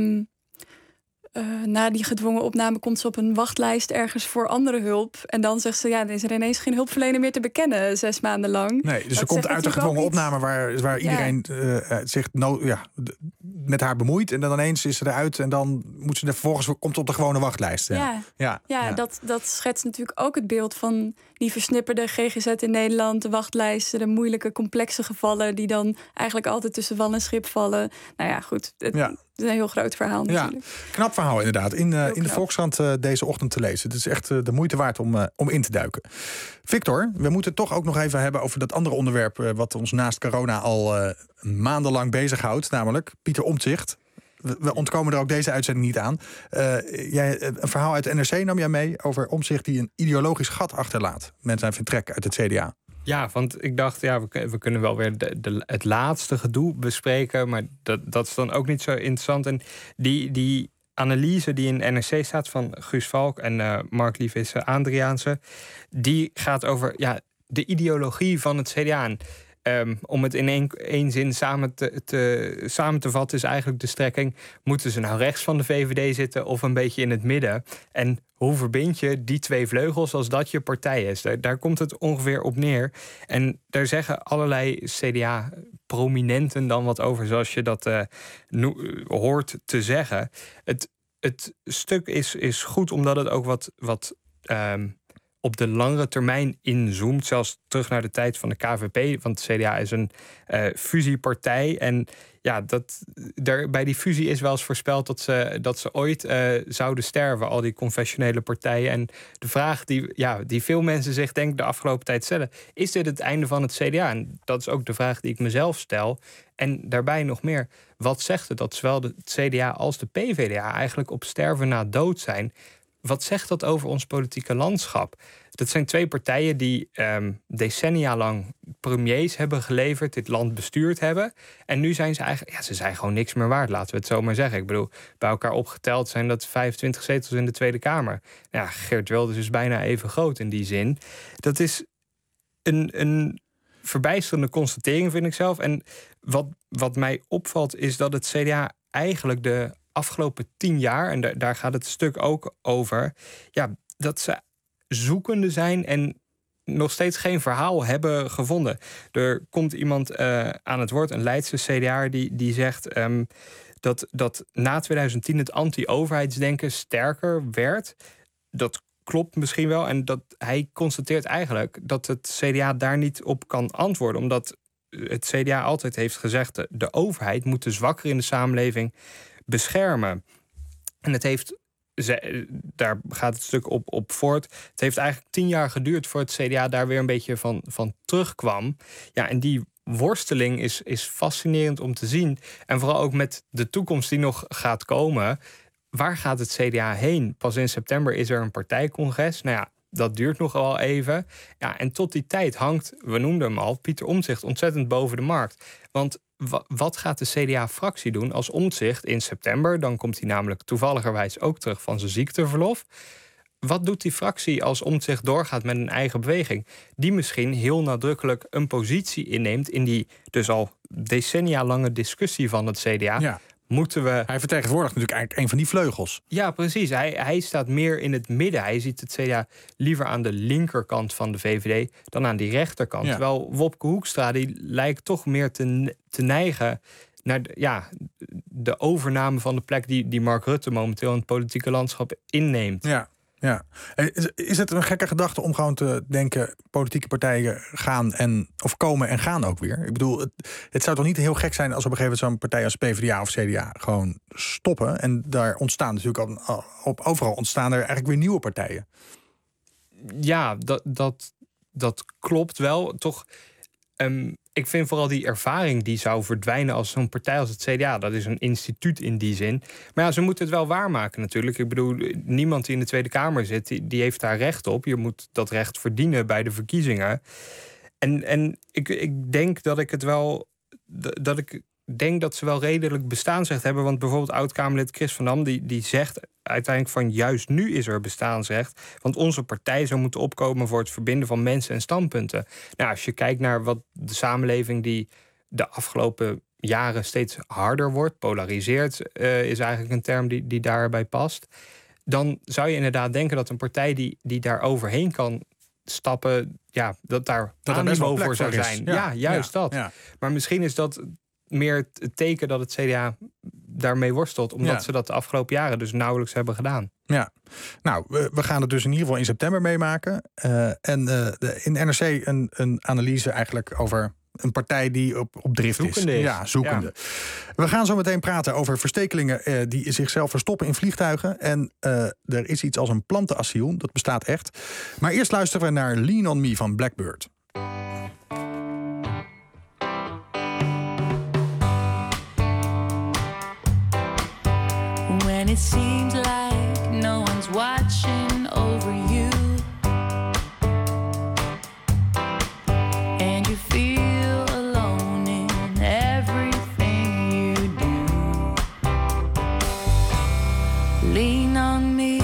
na die gedwongen opname komt ze op een wachtlijst ergens voor andere hulp. En dan zegt ze, er is er ineens geen hulpverlener meer te bekennen 6 maanden lang. Nee, dus ze komt uit een gedwongen opname waar iedereen zich met haar bemoeit. En dan ineens is ze eruit en dan moet ze vervolgens komt op de gewone wachtlijst. Dat schetst natuurlijk ook het beeld van die versnipperde GGZ in Nederland. De wachtlijsten, de moeilijke, complexe gevallen die dan eigenlijk altijd tussen wal en schip vallen. Nou ja, goed. Het is een heel groot verhaal natuurlijk. Knap verhaal inderdaad. In de Volkskrant deze ochtend te lezen. Het is echt de moeite waard om in te duiken. Victor, we moeten het toch ook nog even hebben over dat andere onderwerp wat ons naast corona al maandenlang bezighoudt. Namelijk Pieter Omtzigt. We ontkomen er ook deze uitzending niet aan. Een verhaal uit de NRC nam jij mee over Omtzigt die een ideologisch gat achterlaat met zijn vertrek uit het CDA. Ja, want ik dacht, we kunnen wel weer het laatste gedoe bespreken, maar dat is dan ook niet zo interessant. En die analyse die in NRC staat van Guus Valk en Mark Livis Adriaanse, die gaat over de ideologie van het CDA. Om het in één zin samen te vatten is eigenlijk de strekking, moeten ze nou rechts van de VVD zitten of een beetje in het midden? En hoe verbind je die twee vleugels als dat je partij is? Daar komt het ongeveer op neer. En daar zeggen allerlei CDA-prominenten dan wat over, zoals je dat hoort te zeggen. het stuk is goed omdat het ook wat op de langere termijn inzoomt. Zelfs terug naar de tijd van de KVP. Want de CDA is een fusiepartij. En ja, bij die fusie is wel eens voorspeld dat ze ooit zouden sterven. Al die confessionele partijen. En de vraag die veel mensen zich denk ik de afgelopen tijd stellen. Is dit het einde van het CDA? En dat is ook de vraag die ik mezelf stel. En daarbij nog meer. Wat zegt het dat zowel het CDA als de PvdA eigenlijk op sterven na dood zijn? Wat zegt dat over ons politieke landschap? Dat zijn twee partijen die decennia lang premiers hebben geleverd, dit land bestuurd hebben. En nu zijn ze eigenlijk, ze zijn gewoon niks meer waard, laten we het zo maar zeggen. Ik bedoel, bij elkaar opgeteld zijn dat 25 zetels in de Tweede Kamer. Ja, Geert Wilders is bijna even groot in die zin. Dat is een verbijsterende constatering, vind ik zelf. En wat mij opvalt is dat het CDA eigenlijk de afgelopen 10 jaar, en daar gaat het stuk ook over, dat ze zoekende zijn en nog steeds geen verhaal hebben gevonden. Er komt iemand aan het woord, een Leidse CDA'er, die zegt dat na 2010 het anti-overheidsdenken sterker werd. Dat klopt misschien wel. En dat hij constateert eigenlijk dat het CDA daar niet op kan antwoorden. Omdat het CDA altijd heeft gezegd, de overheid moet de zwakkeren in de samenleving beschermen. En daar gaat het stuk op voort. Het heeft eigenlijk 10 jaar geduurd voor het CDA daar weer een beetje van terugkwam. Ja, en die worsteling is fascinerend om te zien. En vooral ook met de toekomst die nog gaat komen. Waar gaat het CDA heen? Pas in september is er een partijcongres. Nou ja, dat duurt nog wel even. Ja, en tot die tijd hangt, we noemden hem al, Pieter Omtzigt ontzettend boven de markt. Want wat gaat de CDA-fractie doen als Omtzigt in september, dan komt hij namelijk toevalligerwijs ook terug van zijn ziekteverlof. Wat doet die fractie als Omtzigt doorgaat met een eigen beweging? Die misschien heel nadrukkelijk een positie inneemt in die dus al decennia lange discussie van het CDA. Ja. Hij vertegenwoordigt natuurlijk eigenlijk een van die vleugels. Ja, precies. Hij staat meer in het midden. Hij ziet het CDA liever aan de linkerkant van de VVD dan aan die rechterkant. Ja. Terwijl Wopke Hoekstra die lijkt toch meer te neigen naar de overname van de plek die Mark Rutte momenteel in het politieke landschap inneemt. Ja. Is het een gekke gedachte om gewoon te denken, politieke partijen komen en gaan ook weer? Ik bedoel, het zou toch niet heel gek zijn als op een gegeven moment zo'n partij als PvdA of CDA gewoon stoppen. En daar ontstaan natuurlijk overal ontstaan er eigenlijk weer nieuwe partijen. Ja, dat klopt wel. Toch. Ik vind vooral die ervaring die zou verdwijnen als zo'n partij als het CDA. Dat is een instituut in die zin. Maar ja, ze moeten het wel waarmaken natuurlijk. Ik bedoel, niemand die in de Tweede Kamer zit, die heeft daar recht op. Je moet dat recht verdienen bij de verkiezingen. En ik denk dat ik het wel. Ik denk dat ze wel redelijk bestaansrecht hebben. Want bijvoorbeeld oud-Kamerlid Chris van Dam die zegt uiteindelijk van juist nu is er bestaansrecht. Want onze partij zou moeten opkomen voor het verbinden van mensen en standpunten. Nou, als je kijkt naar wat de samenleving die de afgelopen jaren steeds harder wordt, polariseert, is eigenlijk een term die daarbij past. Dan zou je inderdaad denken dat een partij die daar overheen kan stappen, dat daar aanniveau voor zou zijn. Ja, juist dat. Ja. Maar misschien is dat meer het teken dat het CDA daarmee worstelt, omdat ze dat de afgelopen jaren dus nauwelijks hebben gedaan. Ja, nou, we gaan het dus in ieder geval in september meemaken. In NRC een analyse eigenlijk over een partij die op drift is. Ja, zoekende. Ja. We gaan zo meteen praten over verstekelingen die zichzelf verstoppen in vliegtuigen. En er is iets als een plantenasiel, dat bestaat echt. Maar eerst luisteren we naar Lean on Me van Blackbird. When it seems like no one's watching over you, and you feel alone in everything you do, lean on me.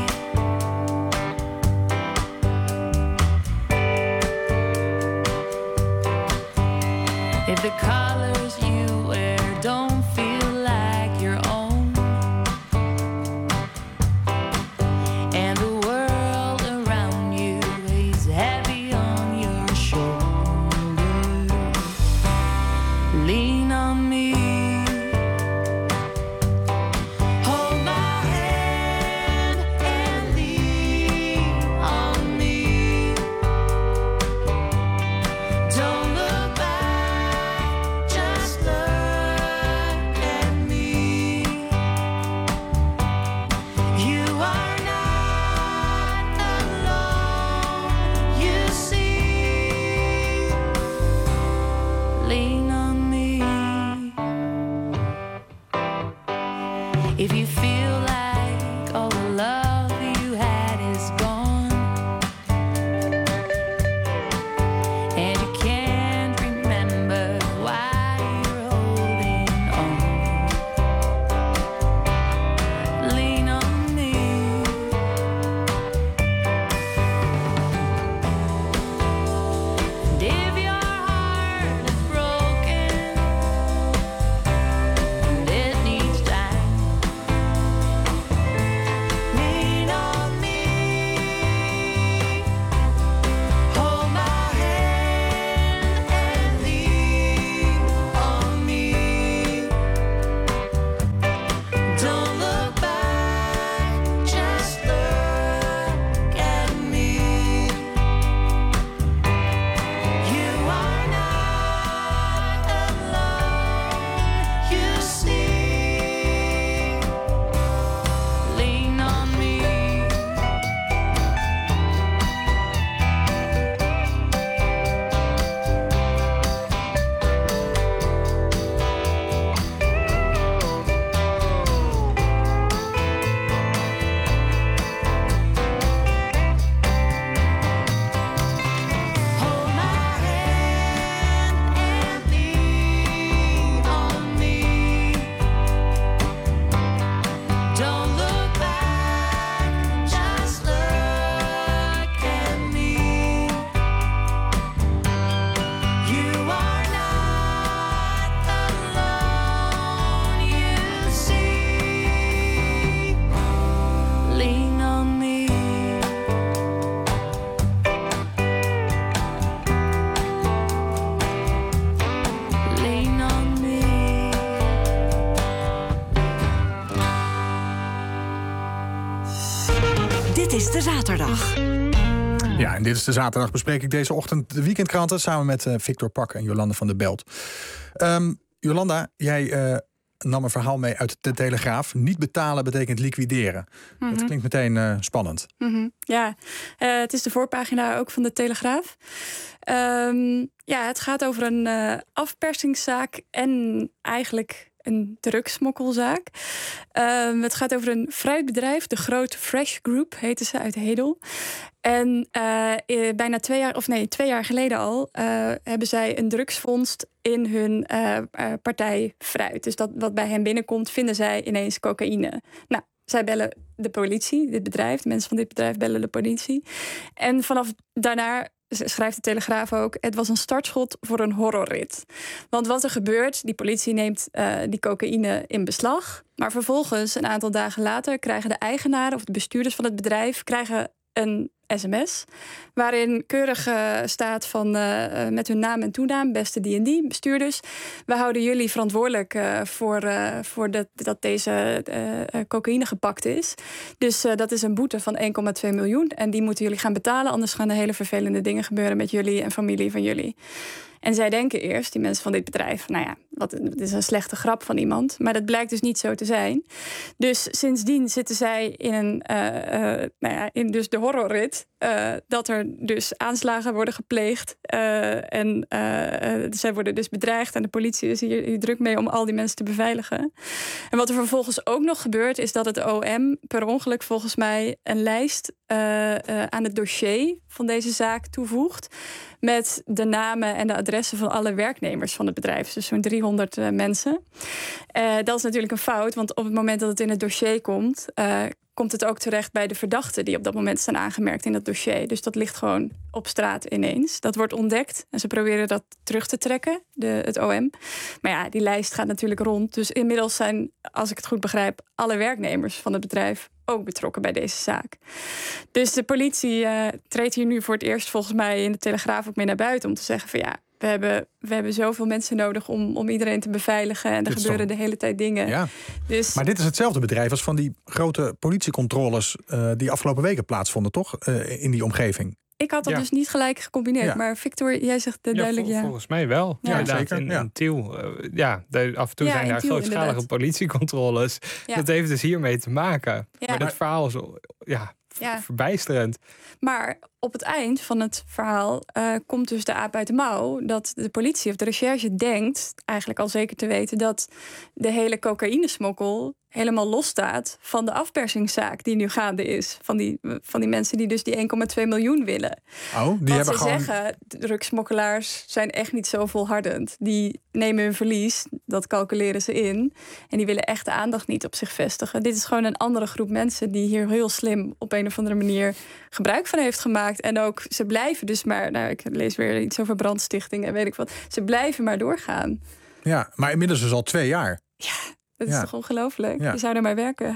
If the colors you wear don't feel like your own, and the world around you is heavy on your shoulders, lean on me. Hold my hand. Dit is de zaterdag. Ja, en dit is de zaterdag bespreek ik deze ochtend de weekendkranten samen met Victor Pak en Jolanda van der Belt. Jolanda, jij nam een verhaal mee uit de Telegraaf. Niet betalen betekent liquideren. Mhm. Dat klinkt meteen spannend. Ja, het is de voorpagina ook van de Telegraaf. Het gaat over een afpersingszaak en eigenlijk een drugsmokkelzaak. Het gaat over een fruitbedrijf, de Groot Fresh Group, heten ze, uit Hedel. En bijna 2 jaar geleden al hebben zij een drugsvondst in hun partij fruit. Dus dat wat bij hen binnenkomt, vinden zij ineens cocaïne. Nou, zij bellen de politie, dit bedrijf, de mensen van dit bedrijf bellen de politie. En vanaf daarna schrijft de Telegraaf ook, het was een startschot voor een horrorrit. Want wat er gebeurt, die politie neemt die cocaïne in beslag. Maar vervolgens, een aantal dagen later, krijgen de eigenaren of de bestuurders van het bedrijf een sms waarin keurig staat van met hun naam en toenaam, beste die bestuurders. We houden jullie verantwoordelijk voor dat deze cocaïne gepakt is. Dus dat is een boete van 1,2 miljoen. En die moeten jullie gaan betalen, anders gaan er hele vervelende dingen gebeuren met jullie en familie van jullie. En zij denken eerst, die mensen van dit bedrijf, nou ja, het is een slechte grap van iemand. Maar dat blijkt dus niet zo te zijn. Dus sindsdien zitten zij in in dus de horrorrit. Dat er dus aanslagen worden gepleegd. Zij worden dus bedreigd. En de politie is hier druk mee om al die mensen te beveiligen. En wat er vervolgens ook nog gebeurt, is dat het OM per ongeluk volgens mij een lijst aan het dossier van deze zaak toevoegt. Met de namen en de adressen van alle werknemers van het bedrijf. Dus zo'n 300 mensen. Dat is natuurlijk een fout, want op het moment dat het in het dossier komt, komt het ook terecht bij de verdachten die op dat moment staan aangemerkt in dat dossier. Dus dat ligt gewoon op straat ineens. Dat wordt ontdekt en ze proberen dat terug te trekken, het OM. Maar ja, die lijst gaat natuurlijk rond. Dus inmiddels zijn, als ik het goed begrijp, alle werknemers van het bedrijf ook betrokken bij deze zaak. Dus de politie treedt hier nu voor het eerst volgens mij in de Telegraaf ook mee naar buiten om te zeggen van ja, we hebben zoveel mensen nodig om iedereen te beveiligen. En er gebeuren de hele tijd dingen. Ja. Dus, maar dit is hetzelfde bedrijf als van die grote politiecontroles die afgelopen weken plaatsvonden, toch? In die omgeving. Ik had dat dus niet gelijk gecombineerd. Ja. Maar Victor, jij zegt duidelijk ja. Volgens mij wel. Ja, zeker. In Tiel. Af en toe zijn daar grootschalige politiecontroles. Ja. Dat heeft dus hiermee te maken. Ja. Maar dat verhaal is verbijsterend. Maar op het eind van het verhaal komt dus de aap uit de mouw dat de politie of de recherche denkt, eigenlijk al zeker te weten, dat de hele cocaïnesmokkel helemaal losstaat van de afpersingszaak die nu gaande is. Van die mensen die dus die 1,2 miljoen willen. Want ze zeggen, drugsmokkelaars zijn echt niet zo volhardend. Die nemen hun verlies, dat calculeren ze in. En die willen echt de aandacht niet op zich vestigen. Dit is gewoon een andere groep mensen die hier heel slim op een of andere manier gebruik van heeft gemaakt. En ook, ze blijven dus maar, ik lees weer iets over brandstichting en weet ik wat. Ze blijven maar doorgaan. Ja, maar inmiddels dus al 2 jaar. Ja. Dat is toch ongelooflijk? Ja. Je zou er maar werken.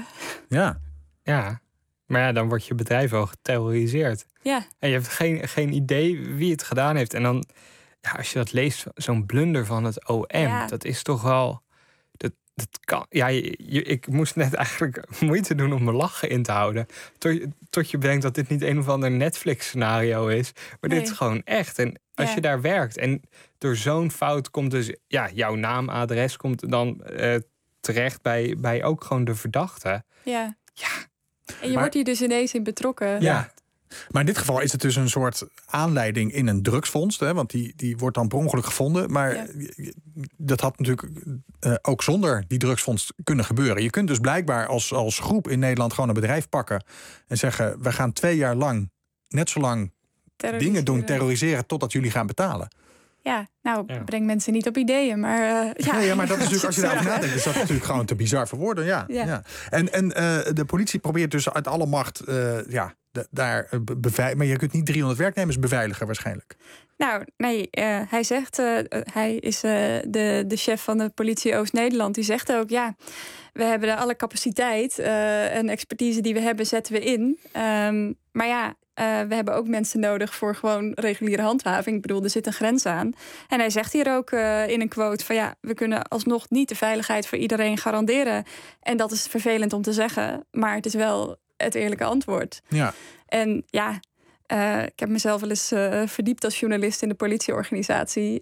Ja. Maar ja, dan wordt je bedrijf wel geterroriseerd. Ja. En je hebt geen idee wie het gedaan heeft. En dan, als je dat leest, zo'n blunder van het OM, dat is toch wel. Dat kan. Ja, ik moest net eigenlijk moeite doen om mijn lachen in te houden. Tot je bedenkt dat dit niet een of ander Netflix-scenario is. Maar dit is gewoon echt. En als je daar werkt en door zo'n fout komt dus, jouw naam, adres komt dan terecht bij ook gewoon de verdachte. Ja. En je wordt hier dus ineens in betrokken. Ja. Maar in dit geval is het dus een soort aanleiding in een drugsvondst. Hè, want die wordt dan per ongeluk gevonden. Maar dat had natuurlijk ook zonder die drugsvondst kunnen gebeuren. Je kunt dus blijkbaar als groep in Nederland gewoon een bedrijf pakken en zeggen, we gaan 2 jaar lang, net zo lang dingen doen, terroriseren totdat jullie gaan betalen. Ja, breng mensen niet op ideeën, maar Nee, maar dat is natuurlijk, als je daarover nadenkt, is dat natuurlijk gewoon te bizar voor woorden. Ja. En de politie probeert dus uit alle macht daar beveiligen. Maar je kunt niet 300 werknemers beveiligen waarschijnlijk. Nou, nee, hij zegt, hij is de chef van de politie Oost-Nederland. Die zegt ook, we hebben alle capaciteit en expertise die we hebben, zetten we in. Maar we hebben ook mensen nodig voor gewoon reguliere handhaving. Ik bedoel, er zit een grens aan. En hij zegt hier ook in een quote van we kunnen alsnog niet de veiligheid voor iedereen garanderen. En dat is vervelend om te zeggen, maar het is wel het eerlijke antwoord. Ja. En ja, ik heb mezelf wel eens verdiept als journalist in de politieorganisatie.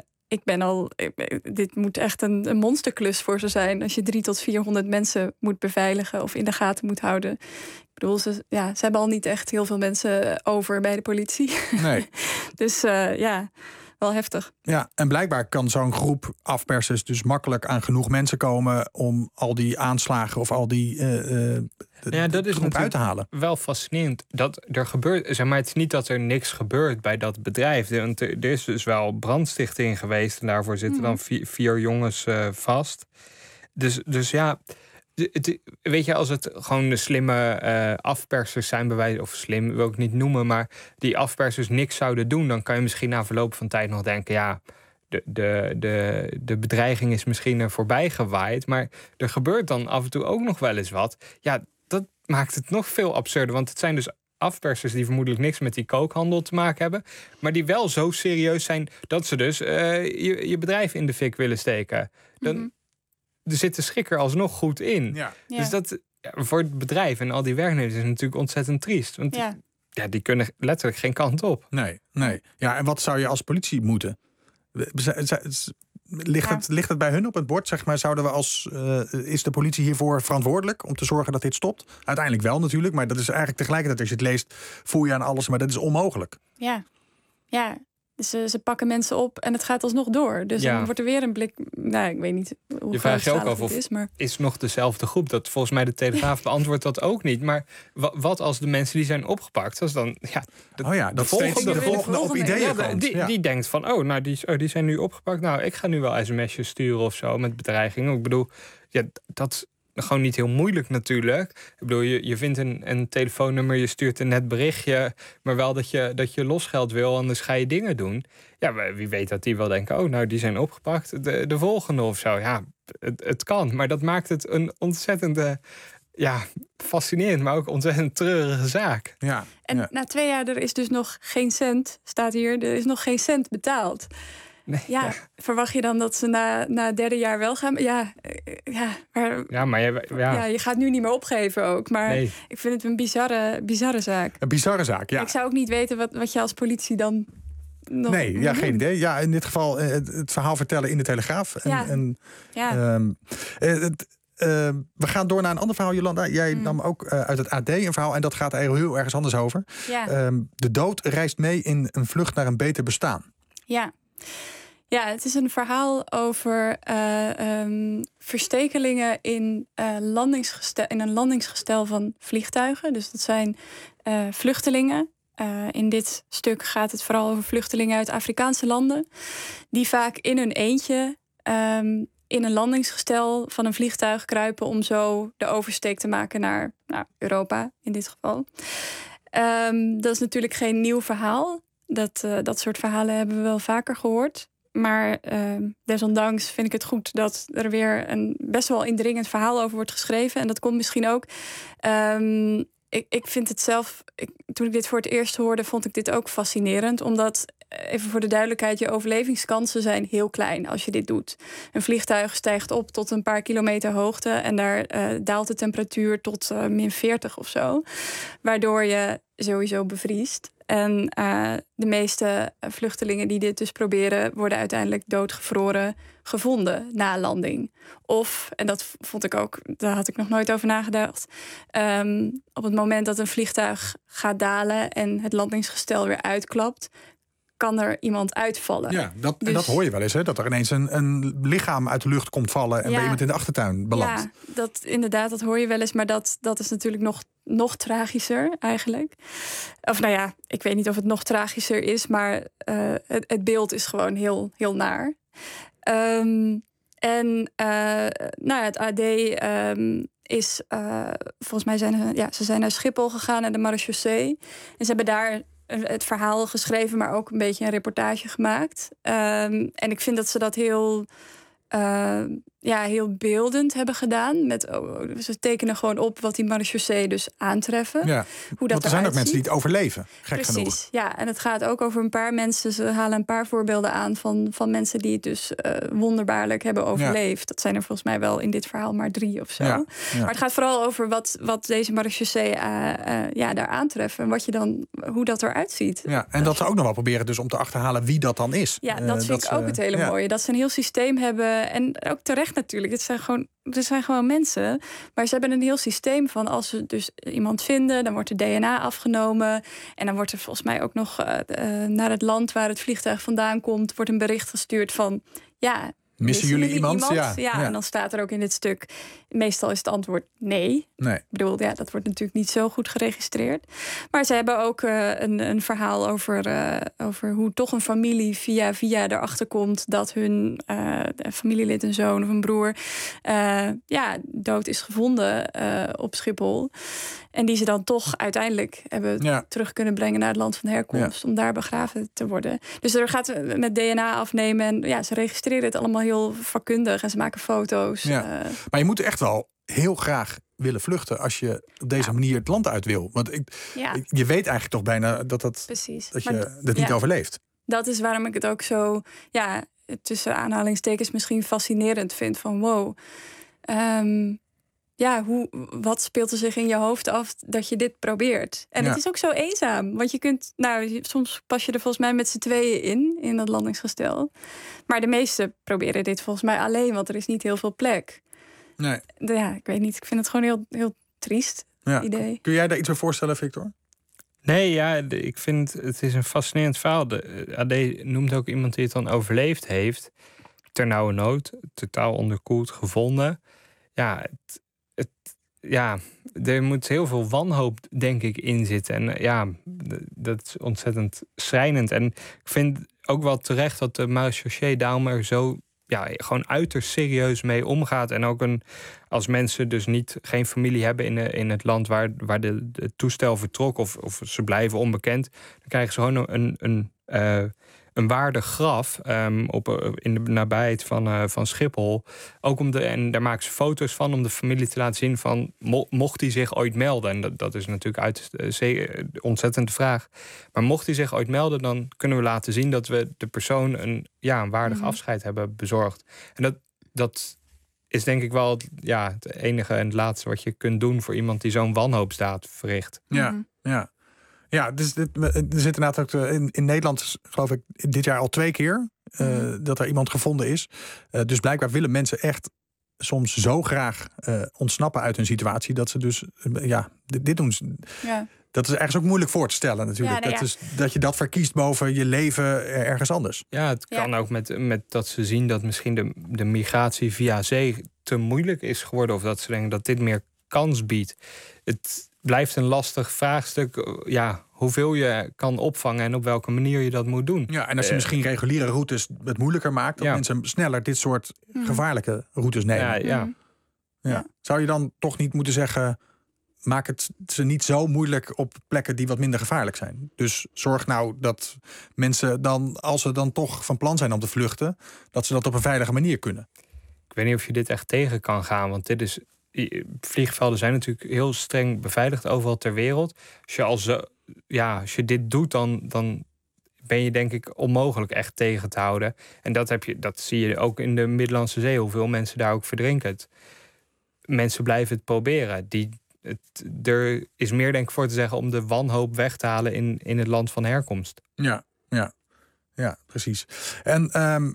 Dit moet echt een monsterklus voor ze zijn. Als je 300 tot 400 mensen moet beveiligen of in de gaten moet houden. Ik bedoel, ze hebben al niet echt heel veel mensen over bij de politie. Nee. Dus wel heftig. Ja, en blijkbaar kan zo'n groep afpersers dus makkelijk aan genoeg mensen komen om al die aanslagen of al die dat is groep uit te halen. Wel fascinerend dat er gebeurt. Zeg maar, het is niet dat er niks gebeurt bij dat bedrijf. Want er is dus wel brandstichting geweest en daarvoor zitten dan 4 jongens vast. Dus ja. Weet je, als het gewoon de slimme afpersers zijn, of slim wil ik niet noemen, maar die afpersers niks zouden doen, dan kan je misschien na verloop van tijd nog denken, ja, de bedreiging is misschien voorbij gewaaid, maar er gebeurt dan af en toe ook nog wel eens wat. Ja, dat maakt het nog veel absurder, want het zijn dus afpersers die vermoedelijk niks met die kookhandel te maken hebben, maar die wel zo serieus zijn dat ze dus je bedrijf in de fik willen steken. Dan er zit de schrikker alsnog goed in. Ja. Dus dat voor het bedrijf en al die werknemers is natuurlijk ontzettend triest. Want die kunnen letterlijk geen kant op. Nee. Ja, en wat zou je als politie moeten? Ligt het bij hun op het bord? Zeg maar, is de politie hiervoor verantwoordelijk om te zorgen dat dit stopt? Uiteindelijk wel natuurlijk, maar dat is eigenlijk tegelijkertijd, als je het leest, voel je aan alles, maar dat is onmogelijk. Ja. Ze pakken mensen op en het gaat alsnog door. Dus dan wordt er weer een blik. Nou, ik weet niet hoe je vraagt je ook af of is, maar is nog dezelfde groep. Dat volgens mij de Telegraaf beantwoordt dat ook niet. Maar wat als de mensen die zijn opgepakt, als dan de volgende op ideeën komt. Die denkt van, die zijn nu opgepakt. Nou, ik ga nu wel sms'jes sturen of zo met bedreigingen. Ik bedoel, dat gewoon niet heel moeilijk natuurlijk. Ik bedoel, je vindt een telefoonnummer, je stuurt een net berichtje, maar wel dat je losgeld wil, anders ga je dingen doen. Ja, wie weet dat die wel denken, die zijn opgepakt, de volgende of zo. Ja, het kan, maar dat maakt het een ontzettende, fascinerend, maar ook ontzettend treurige zaak. Ja. En na 2 jaar, er is dus nog geen cent, staat hier, er is nog geen cent betaald. Nee, verwacht je dan dat ze na het 3e jaar wel gaan? Maar je gaat nu niet meer opgeven ook. Maar ik vind het een bizarre zaak. Een bizarre zaak, ja. Ik zou ook niet weten wat je als politie dan nog geen idee. Ja, in dit geval het verhaal vertellen in de Telegraaf. We gaan door naar een ander verhaal, Jolanda. Jij nam ook uit het AD een verhaal en dat gaat er heel ergens anders over. Ja. De dood reist mee in een vlucht naar een beter bestaan. Ja, het is een verhaal over verstekelingen in een landingsgestel van vliegtuigen. Dus dat zijn vluchtelingen. In dit stuk gaat het vooral over vluchtelingen uit Afrikaanse landen, die vaak in hun eentje in een landingsgestel van een vliegtuig kruipen om zo de oversteek te maken naar Europa in dit geval. Dat is natuurlijk geen nieuw verhaal. Dat soort verhalen hebben we wel vaker gehoord. Maar desondanks vind ik het goed dat er weer een best wel indringend verhaal over wordt geschreven. En dat komt misschien ook. Ik vind het zelf, toen ik dit voor het eerst hoorde, vond ik dit ook fascinerend. Omdat, even voor de duidelijkheid, je overlevingskansen zijn heel klein als je dit doet. Een vliegtuig stijgt op tot een paar kilometer hoogte en daar daalt de temperatuur tot -40 of zo. Waardoor je sowieso bevriest. En de meeste vluchtelingen die dit dus proberen, worden uiteindelijk doodgevroren gevonden na landing. Of, en dat vond ik ook, daar had ik nog nooit over nagedacht, op het moment dat een vliegtuig gaat dalen en het landingsgestel weer uitklapt, kan er iemand uitvallen. Ja, en dat hoor je wel eens, hè? Dat er ineens een lichaam uit de lucht komt vallen en bij iemand in de achtertuin belandt. Ja, dat hoor je wel eens, maar dat is natuurlijk nog tragischer eigenlijk. Of ik weet niet of het nog tragischer is, maar het beeld is gewoon heel, heel naar. Het AD is, volgens mij ze zijn naar Schiphol gegaan, naar de marechaussee. En ze hebben daar het verhaal geschreven, maar ook een beetje een reportage gemaakt. En ik vind dat ze dat heel heel beeldend hebben gedaan. Ze tekenen gewoon op wat die marechaussee dus aantreffen. Ja, hoe dat want er zijn ook eruit mensen die ziet. het overleven, gek Precies, genoeg. ja. En het gaat ook over een paar mensen. Ze halen een paar voorbeelden aan van mensen die het dus wonderbaarlijk hebben overleefd. Dat zijn er volgens mij wel in dit verhaal maar 3 of zo. Ja. Maar het gaat vooral over wat deze marechaussee daar aantreffen. En hoe dat eruit ziet. Ja, en dat ze ook nog wel proberen dus om te achterhalen wie dat dan is. Ja, dat vind ik ook het hele mooie. Dat ze een heel systeem hebben. En ook terecht natuurlijk. Er zijn gewoon mensen. Maar ze hebben een heel systeem van als ze dus iemand vinden, dan wordt er DNA afgenomen. En dan wordt er volgens mij ook nog naar het land waar het vliegtuig vandaan komt, wordt een bericht gestuurd van missen jullie iemand? Ja, en dan staat er ook in dit stuk, meestal is het antwoord nee. Nee. Ik bedoel, dat wordt natuurlijk niet zo goed geregistreerd. Maar ze hebben ook een verhaal over hoe toch een familie via erachter komt dat hun familielid, een zoon of een broer, dood is gevonden op Schiphol. En die ze dan toch uiteindelijk hebben terug kunnen brengen naar het land van herkomst. Om daar begraven te worden. Dus er gaat met DNA afnemen. En ze registreren het allemaal heel vakkundig. En ze maken foto's. Ja. Maar je moet echt wel heel graag willen vluchten als je op deze manier het land uit wil. Want je weet eigenlijk toch bijna dat je dat niet overleeft. Dat is waarom ik het ook zo, tussen aanhalingstekens misschien fascinerend vind. Van wow, wat speelt er zich in je hoofd af dat je dit probeert? En het is ook zo eenzaam. Want je kunt, soms pas je er volgens mij met z'n tweeën in dat landingsgestel. Maar de meesten proberen dit volgens mij alleen, want er is niet heel veel plek. Nee. Ik weet niet. Ik vind het gewoon heel, heel triest idee. Kun jij daar iets over voorstellen, Victor? Nee, ik vind het is een fascinerend verhaal. De AD noemt ook iemand die het dan overleefd heeft. Ternauwernood, totaal onderkoeld gevonden. Er moet heel veel wanhoop, denk ik, in zitten. En dat is ontzettend schrijnend. En ik vind ook wel terecht dat de marechaussee daarom er zo gewoon uiterst serieus mee omgaat. En ook als mensen dus geen familie hebben in het land waar het toestel vertrok, of ze blijven onbekend, dan krijgen ze gewoon een waardig graf in de nabijheid van Schiphol. Ook en daar maken ze foto's van om de familie te laten zien van mocht hij zich ooit melden. En dat is natuurlijk ontzettend de vraag. Maar mocht hij zich ooit melden, dan kunnen we laten zien dat we de persoon een waardig afscheid hebben bezorgd. En dat is denk ik wel het enige en het laatste wat je kunt doen voor iemand die zo'n wanhoopsdaad verricht. Ja, dus er zit inderdaad ook in Nederland, geloof ik, dit jaar al 2 keer dat er iemand gevonden is. Dus blijkbaar willen mensen echt soms zo graag ontsnappen uit hun situatie dat ze dus dit doen. Ja. Dat is ergens ook moeilijk voor te stellen natuurlijk. Dat je dat verkiest boven je leven ergens anders. Ja, het kan ook met dat ze zien dat misschien de migratie via zee te moeilijk is geworden. Of dat ze denken dat dit meer kans biedt. Het blijft een lastig vraagstuk. Hoeveel je kan opvangen en op welke manier je dat moet doen. Ja, en als je misschien reguliere routes het moeilijker maakt, dat mensen sneller dit soort gevaarlijke routes nemen. Ja. Zou je dan toch niet moeten zeggen, maak het ze niet zo moeilijk op plekken die wat minder gevaarlijk zijn? Dus zorg nou dat mensen dan, als ze dan toch van plan zijn om te vluchten, dat ze dat op een veilige manier kunnen. Ik weet niet of je dit echt tegen kan gaan, want dit is... Vliegvelden zijn natuurlijk heel streng beveiligd overal ter wereld. Als je dit doet, dan ben je denk ik onmogelijk echt tegen te houden. En dat zie je ook in de Middellandse Zee, hoeveel mensen daar ook verdrinken. Mensen blijven het proberen. Er is meer denk ik voor te zeggen om de wanhoop weg te halen in het land van herkomst. Ja, precies. En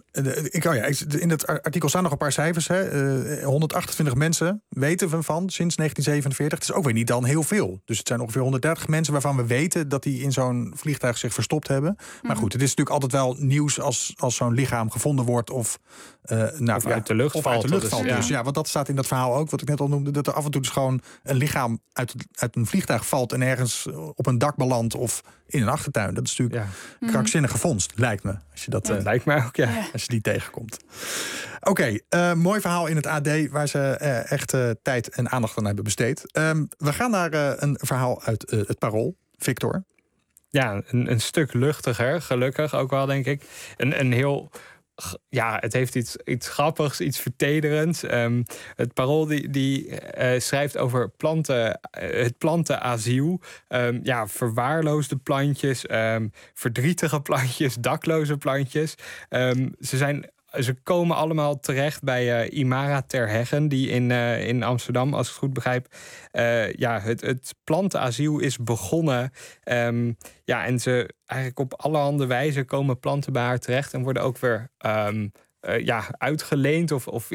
in het artikel staan nog een paar cijfers. 128 mensen weten we van sinds 1947. Het is ook weer niet dan heel veel. Dus het zijn ongeveer 130 mensen waarvan we weten dat die in zo'n vliegtuig zich verstopt hebben. Maar goed, het is natuurlijk altijd wel nieuws als zo'n lichaam gevonden wordt of uit de lucht valt. Dus want dat staat in dat verhaal ook, wat ik net al noemde, dat er af en toe dus gewoon een lichaam uit een vliegtuig valt en ergens op een dak belandt of in een achtertuin. Dat is natuurlijk krankzinnige vondst, lijkt me. Als je dat lijkt mij ook, als je die tegenkomt. Oké, mooi verhaal in het AD waar ze echt tijd en aandacht aan hebben besteed. We gaan naar een verhaal uit het Parool. Victor. Ja, een stuk luchtiger, gelukkig ook wel, denk ik. Een heel het heeft iets grappigs, iets vertederends. Het Parool die schrijft over het plantenasiel. Verwaarloosde plantjes, verdrietige plantjes, dakloze plantjes. Ze komen allemaal terecht bij Imara Ter Heggen, die in Amsterdam, als ik het goed begrijp, het plantenasiel is begonnen. En ze eigenlijk op allerhande wijze komen planten bij haar terecht en worden ook weer uitgeleend of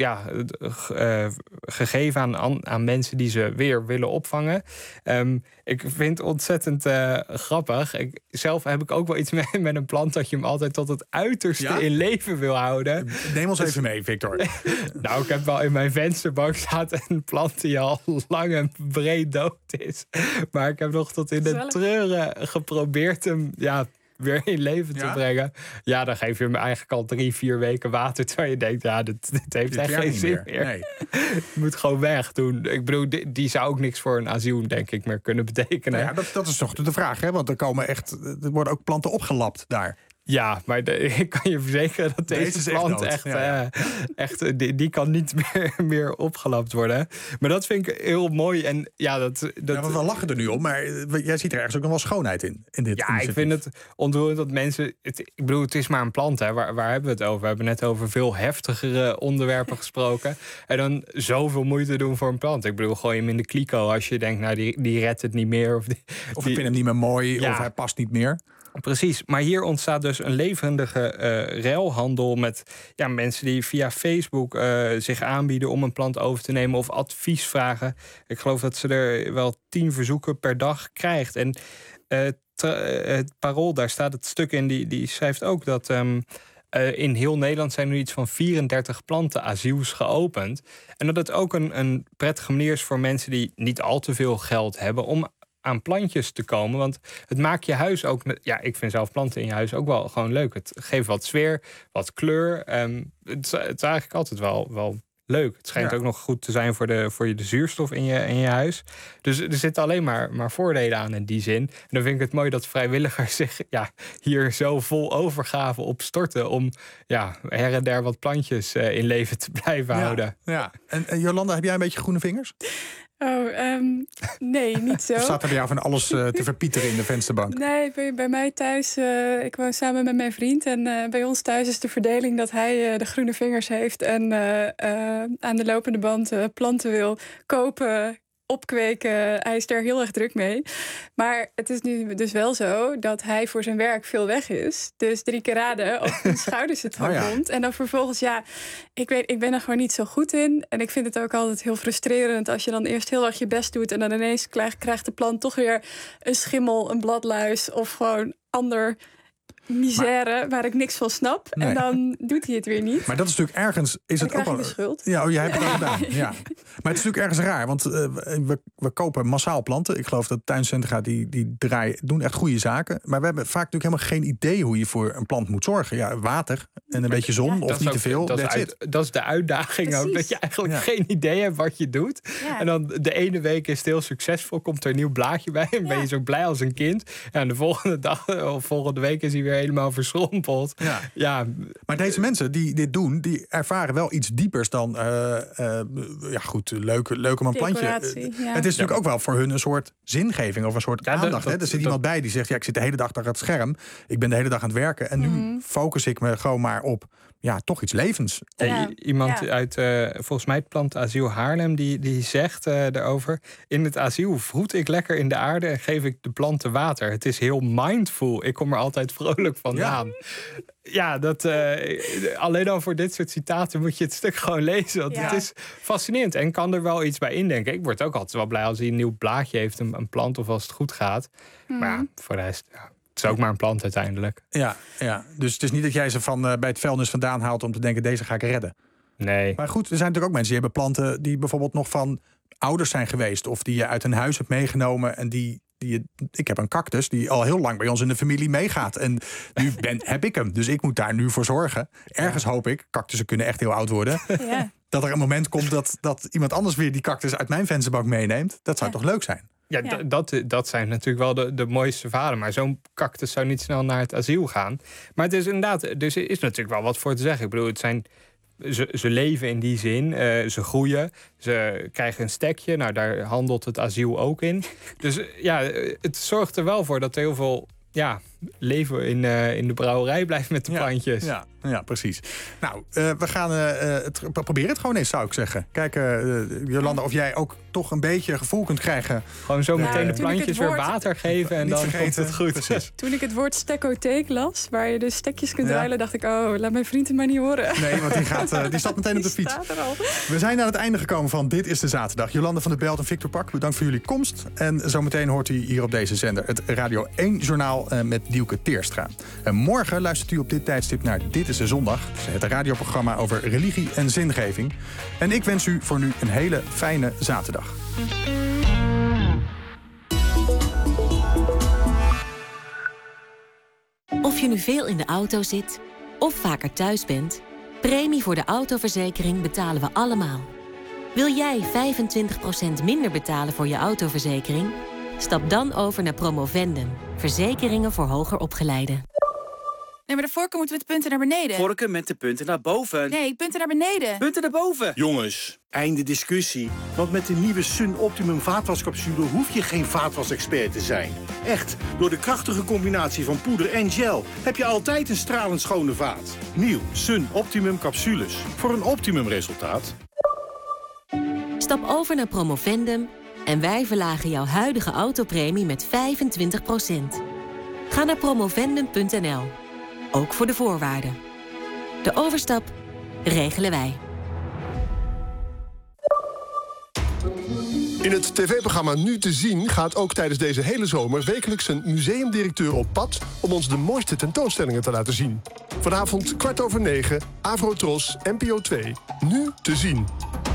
gegeven aan mensen die ze weer willen opvangen. Ik vind het ontzettend grappig. Zelf heb ik ook wel iets met een plant dat je hem altijd tot het uiterste in leven wil houden. Neem ons even mee, Victor. Nou, ik heb wel in mijn vensterbank staat een plant die al lang en breed dood is. Maar ik heb nog tot in de treuren geprobeerd hem weer in leven te brengen. Ja, dan geef je hem eigenlijk al 3-4 weken water, terwijl je denkt, dit heeft echt geen zin meer. Nee. Het moet gewoon weg doen. Ik bedoel, die zou ook niks voor een asiel, denk ik, meer kunnen betekenen. Nou ja, dat is toch de vraag, hè? Want er worden ook planten opgelapt daar. Ja, maar ik kan je verzekeren dat deze plant die kan niet meer opgelapt worden. Maar dat vind ik heel mooi. En we lachen er nu om, maar jij ziet er ergens ook nog wel schoonheid in dit initiatief. Ik vind het ontroerend dat mensen... Ik bedoel, het is maar een plant, hè. Waar hebben we het over? We hebben net over veel heftigere onderwerpen gesproken. En dan zoveel moeite doen voor een plant. Ik bedoel, gooi hem in de kliko als je denkt, die redt het niet meer. Of ik vind hem niet meer mooi, of hij past niet meer. Precies, maar hier ontstaat dus een levendige ruilhandel met mensen die via Facebook zich aanbieden om een plant over te nemen of advies vragen. Ik geloof dat ze er wel 10 verzoeken per dag krijgt. En het Parool, daar staat het stuk in, die schrijft ook dat in heel Nederland zijn nu iets van 34 plantenasiels geopend. En dat het ook een prettige manier is voor mensen die niet al te veel geld hebben om aan plantjes te komen. Want het maakt je huis ook... ik vind zelf planten in je huis ook wel gewoon leuk. Het geeft wat sfeer, wat kleur. Het is eigenlijk altijd wel leuk. Het schijnt ook nog goed te zijn voor de zuurstof in je huis. Dus er zitten alleen maar voordelen aan in die zin. En dan vind ik het mooi dat vrijwilligers zich hier zo vol overgave op storten om her en der wat plantjes in leven te blijven houden. Ja. En Jolanda, heb jij een beetje groene vingers? Nee, niet zo. Of staat er bij jou van alles te verpieteren in de vensterbank? Nee, bij mij thuis, ik woon samen met mijn vriend. En bij ons thuis is de verdeling dat hij de groene vingers heeft en aan de lopende band planten wil kopen, opkweken. Hij is daar heel erg druk mee. Maar het is nu dus wel zo dat hij voor zijn werk veel weg is. Dus 3 keer raden op zijn schouders het van komt. En dan vervolgens, ik ben er gewoon niet zo goed in. En ik vind het ook altijd heel frustrerend als je dan eerst heel erg je best doet en dan ineens krijgt de plant toch weer een schimmel, een bladluis of gewoon ander misère waar ik niks van snap. Nee. En dan doet hij het weer niet. Maar dat is natuurlijk ergens... Is het ook wel de schuld. Ja, jij hebt het al gedaan. Ja. Maar het is natuurlijk ergens raar, want we kopen massaal planten. Ik geloof dat tuincentra die doen echt goede zaken. Maar we hebben vaak natuurlijk helemaal geen idee hoe je voor een plant moet zorgen. Ja, water en een beetje zon of niet te veel. Dat is de uitdaging. Precies. Ook. Dat je eigenlijk geen idee hebt wat je doet. Ja. En dan de ene week is het heel succesvol. Komt er een nieuw blaadje bij. En ben je zo blij als een kind. Ja, en de volgende dag of volgende week is hij weer helemaal verschrompeld. Ja. Maar deze mensen die dit doen, die ervaren wel iets diepers dan leuk om een plantje. Het is natuurlijk ook wel voor hun een soort zingeving of een soort aandacht. Er zit iemand bij die zegt, ik zit de hele dag achter het scherm. Ik ben de hele dag aan het werken. En nu focus ik me gewoon maar op toch iets levens. Iemand uit, volgens mij het plantenasiel Haarlem, die zegt daarover: in het asiel vroet ik lekker in de aarde en geef ik de planten water. Het is heel mindful. Ik kom er altijd vrolijk vandaan. Ja, dat alleen al voor dit soort citaten moet je het stuk gewoon lezen. Want het is fascinerend en kan er wel iets bij indenken. Ik word ook altijd wel blij als hij een nieuw blaadje heeft, een plant, of als het goed gaat. Maar voor de rest... Het is ook maar een plant uiteindelijk. Ja. Dus het is niet dat jij ze bij het vuilnis vandaan haalt om te denken, deze ga ik redden. Nee. Maar goed, er zijn natuurlijk ook mensen die hebben planten die bijvoorbeeld nog van ouders zijn geweest. Of die je uit een huis hebt meegenomen. En ik heb een cactus die al heel lang bij ons in de familie meegaat. En nu heb ik hem. Dus ik moet daar nu voor zorgen. Ergens hoop ik, cactussen kunnen echt heel oud worden. Ja. Dat er een moment komt dat iemand anders weer die cactus uit mijn vensterbank meeneemt. Dat zou toch leuk zijn? Ja, dat zijn natuurlijk wel de mooiste verhalen. Maar zo'n cactus zou niet snel naar het asiel gaan. Maar het is inderdaad, er is natuurlijk wel wat voor te zeggen. Ik bedoel, het zijn... Ze leven in die zin, ze groeien, ze krijgen een stekje. Nou, daar handelt het asiel ook in. Dus ja, het zorgt er wel voor dat er heel veel leven in de brouwerij blijft met de plantjes. Ja, precies. Nou, we gaan probeer het gewoon eens, zou ik zeggen. Kijk, Jolanda, of jij ook toch een beetje gevoel kunt krijgen. Gewoon zo meteen de plantjes weer water geven en dan komt het goed. Precies. Toen ik het woord stekotheek las, waar je dus stekjes kunt ruilen, dacht ik, laat mijn vriend het maar niet horen. Nee, want die staat meteen op de fiets. We zijn aan het einde gekomen van Dit is de Zaterdag. Jolanda van der Belt en Victor Pak, bedankt voor jullie komst. En zometeen hoort u hier op deze zender het Radio 1-journaal met Dielke Teerstra. En morgen luistert u op dit tijdstip naar Dit is de Zondag. Het radioprogramma over religie en zingeving. En ik wens u voor nu een hele fijne zaterdag. Of je nu veel in de auto zit of vaker thuis bent, premie voor de autoverzekering betalen we allemaal. Wil jij 25% minder betalen voor je autoverzekering? Stap dan over naar Promovendum. Verzekeringen voor hoger opgeleiden. Nee, maar de vorken moeten met de punten naar beneden. Vorken met de punten naar boven. Nee, punten naar beneden. Punten naar boven. Jongens, einde discussie. Want met de nieuwe Sun Optimum vaatwascapsule hoef je geen vaatwasexpert te zijn. Echt, door de krachtige combinatie van poeder en gel heb je altijd een stralend schone vaat. Nieuw Sun Optimum capsules. Voor een optimum resultaat. Stap over naar Promovendum en wij verlagen jouw huidige autopremie met 25%. Ga naar promovendum.nl. Ook voor de voorwaarden. De overstap regelen wij. In het tv-programma Nu te zien gaat ook tijdens deze hele zomer wekelijks een museumdirecteur op pad om ons de mooiste tentoonstellingen te laten zien. Vanavond 9:15, Avrotros, NPO 2. Nu te zien.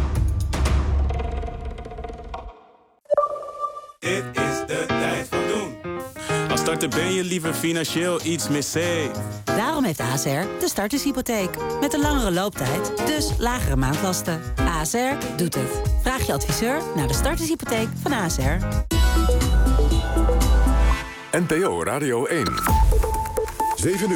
Dit is de tijd van doen. Als starter ben je liever financieel iets meer safe. Daarom heeft ASR de startershypotheek. Met een langere looptijd, dus lagere maandlasten. ASR doet het. Vraag je adviseur naar de startershypotheek van ASR. NPO Radio 1. 7 uur.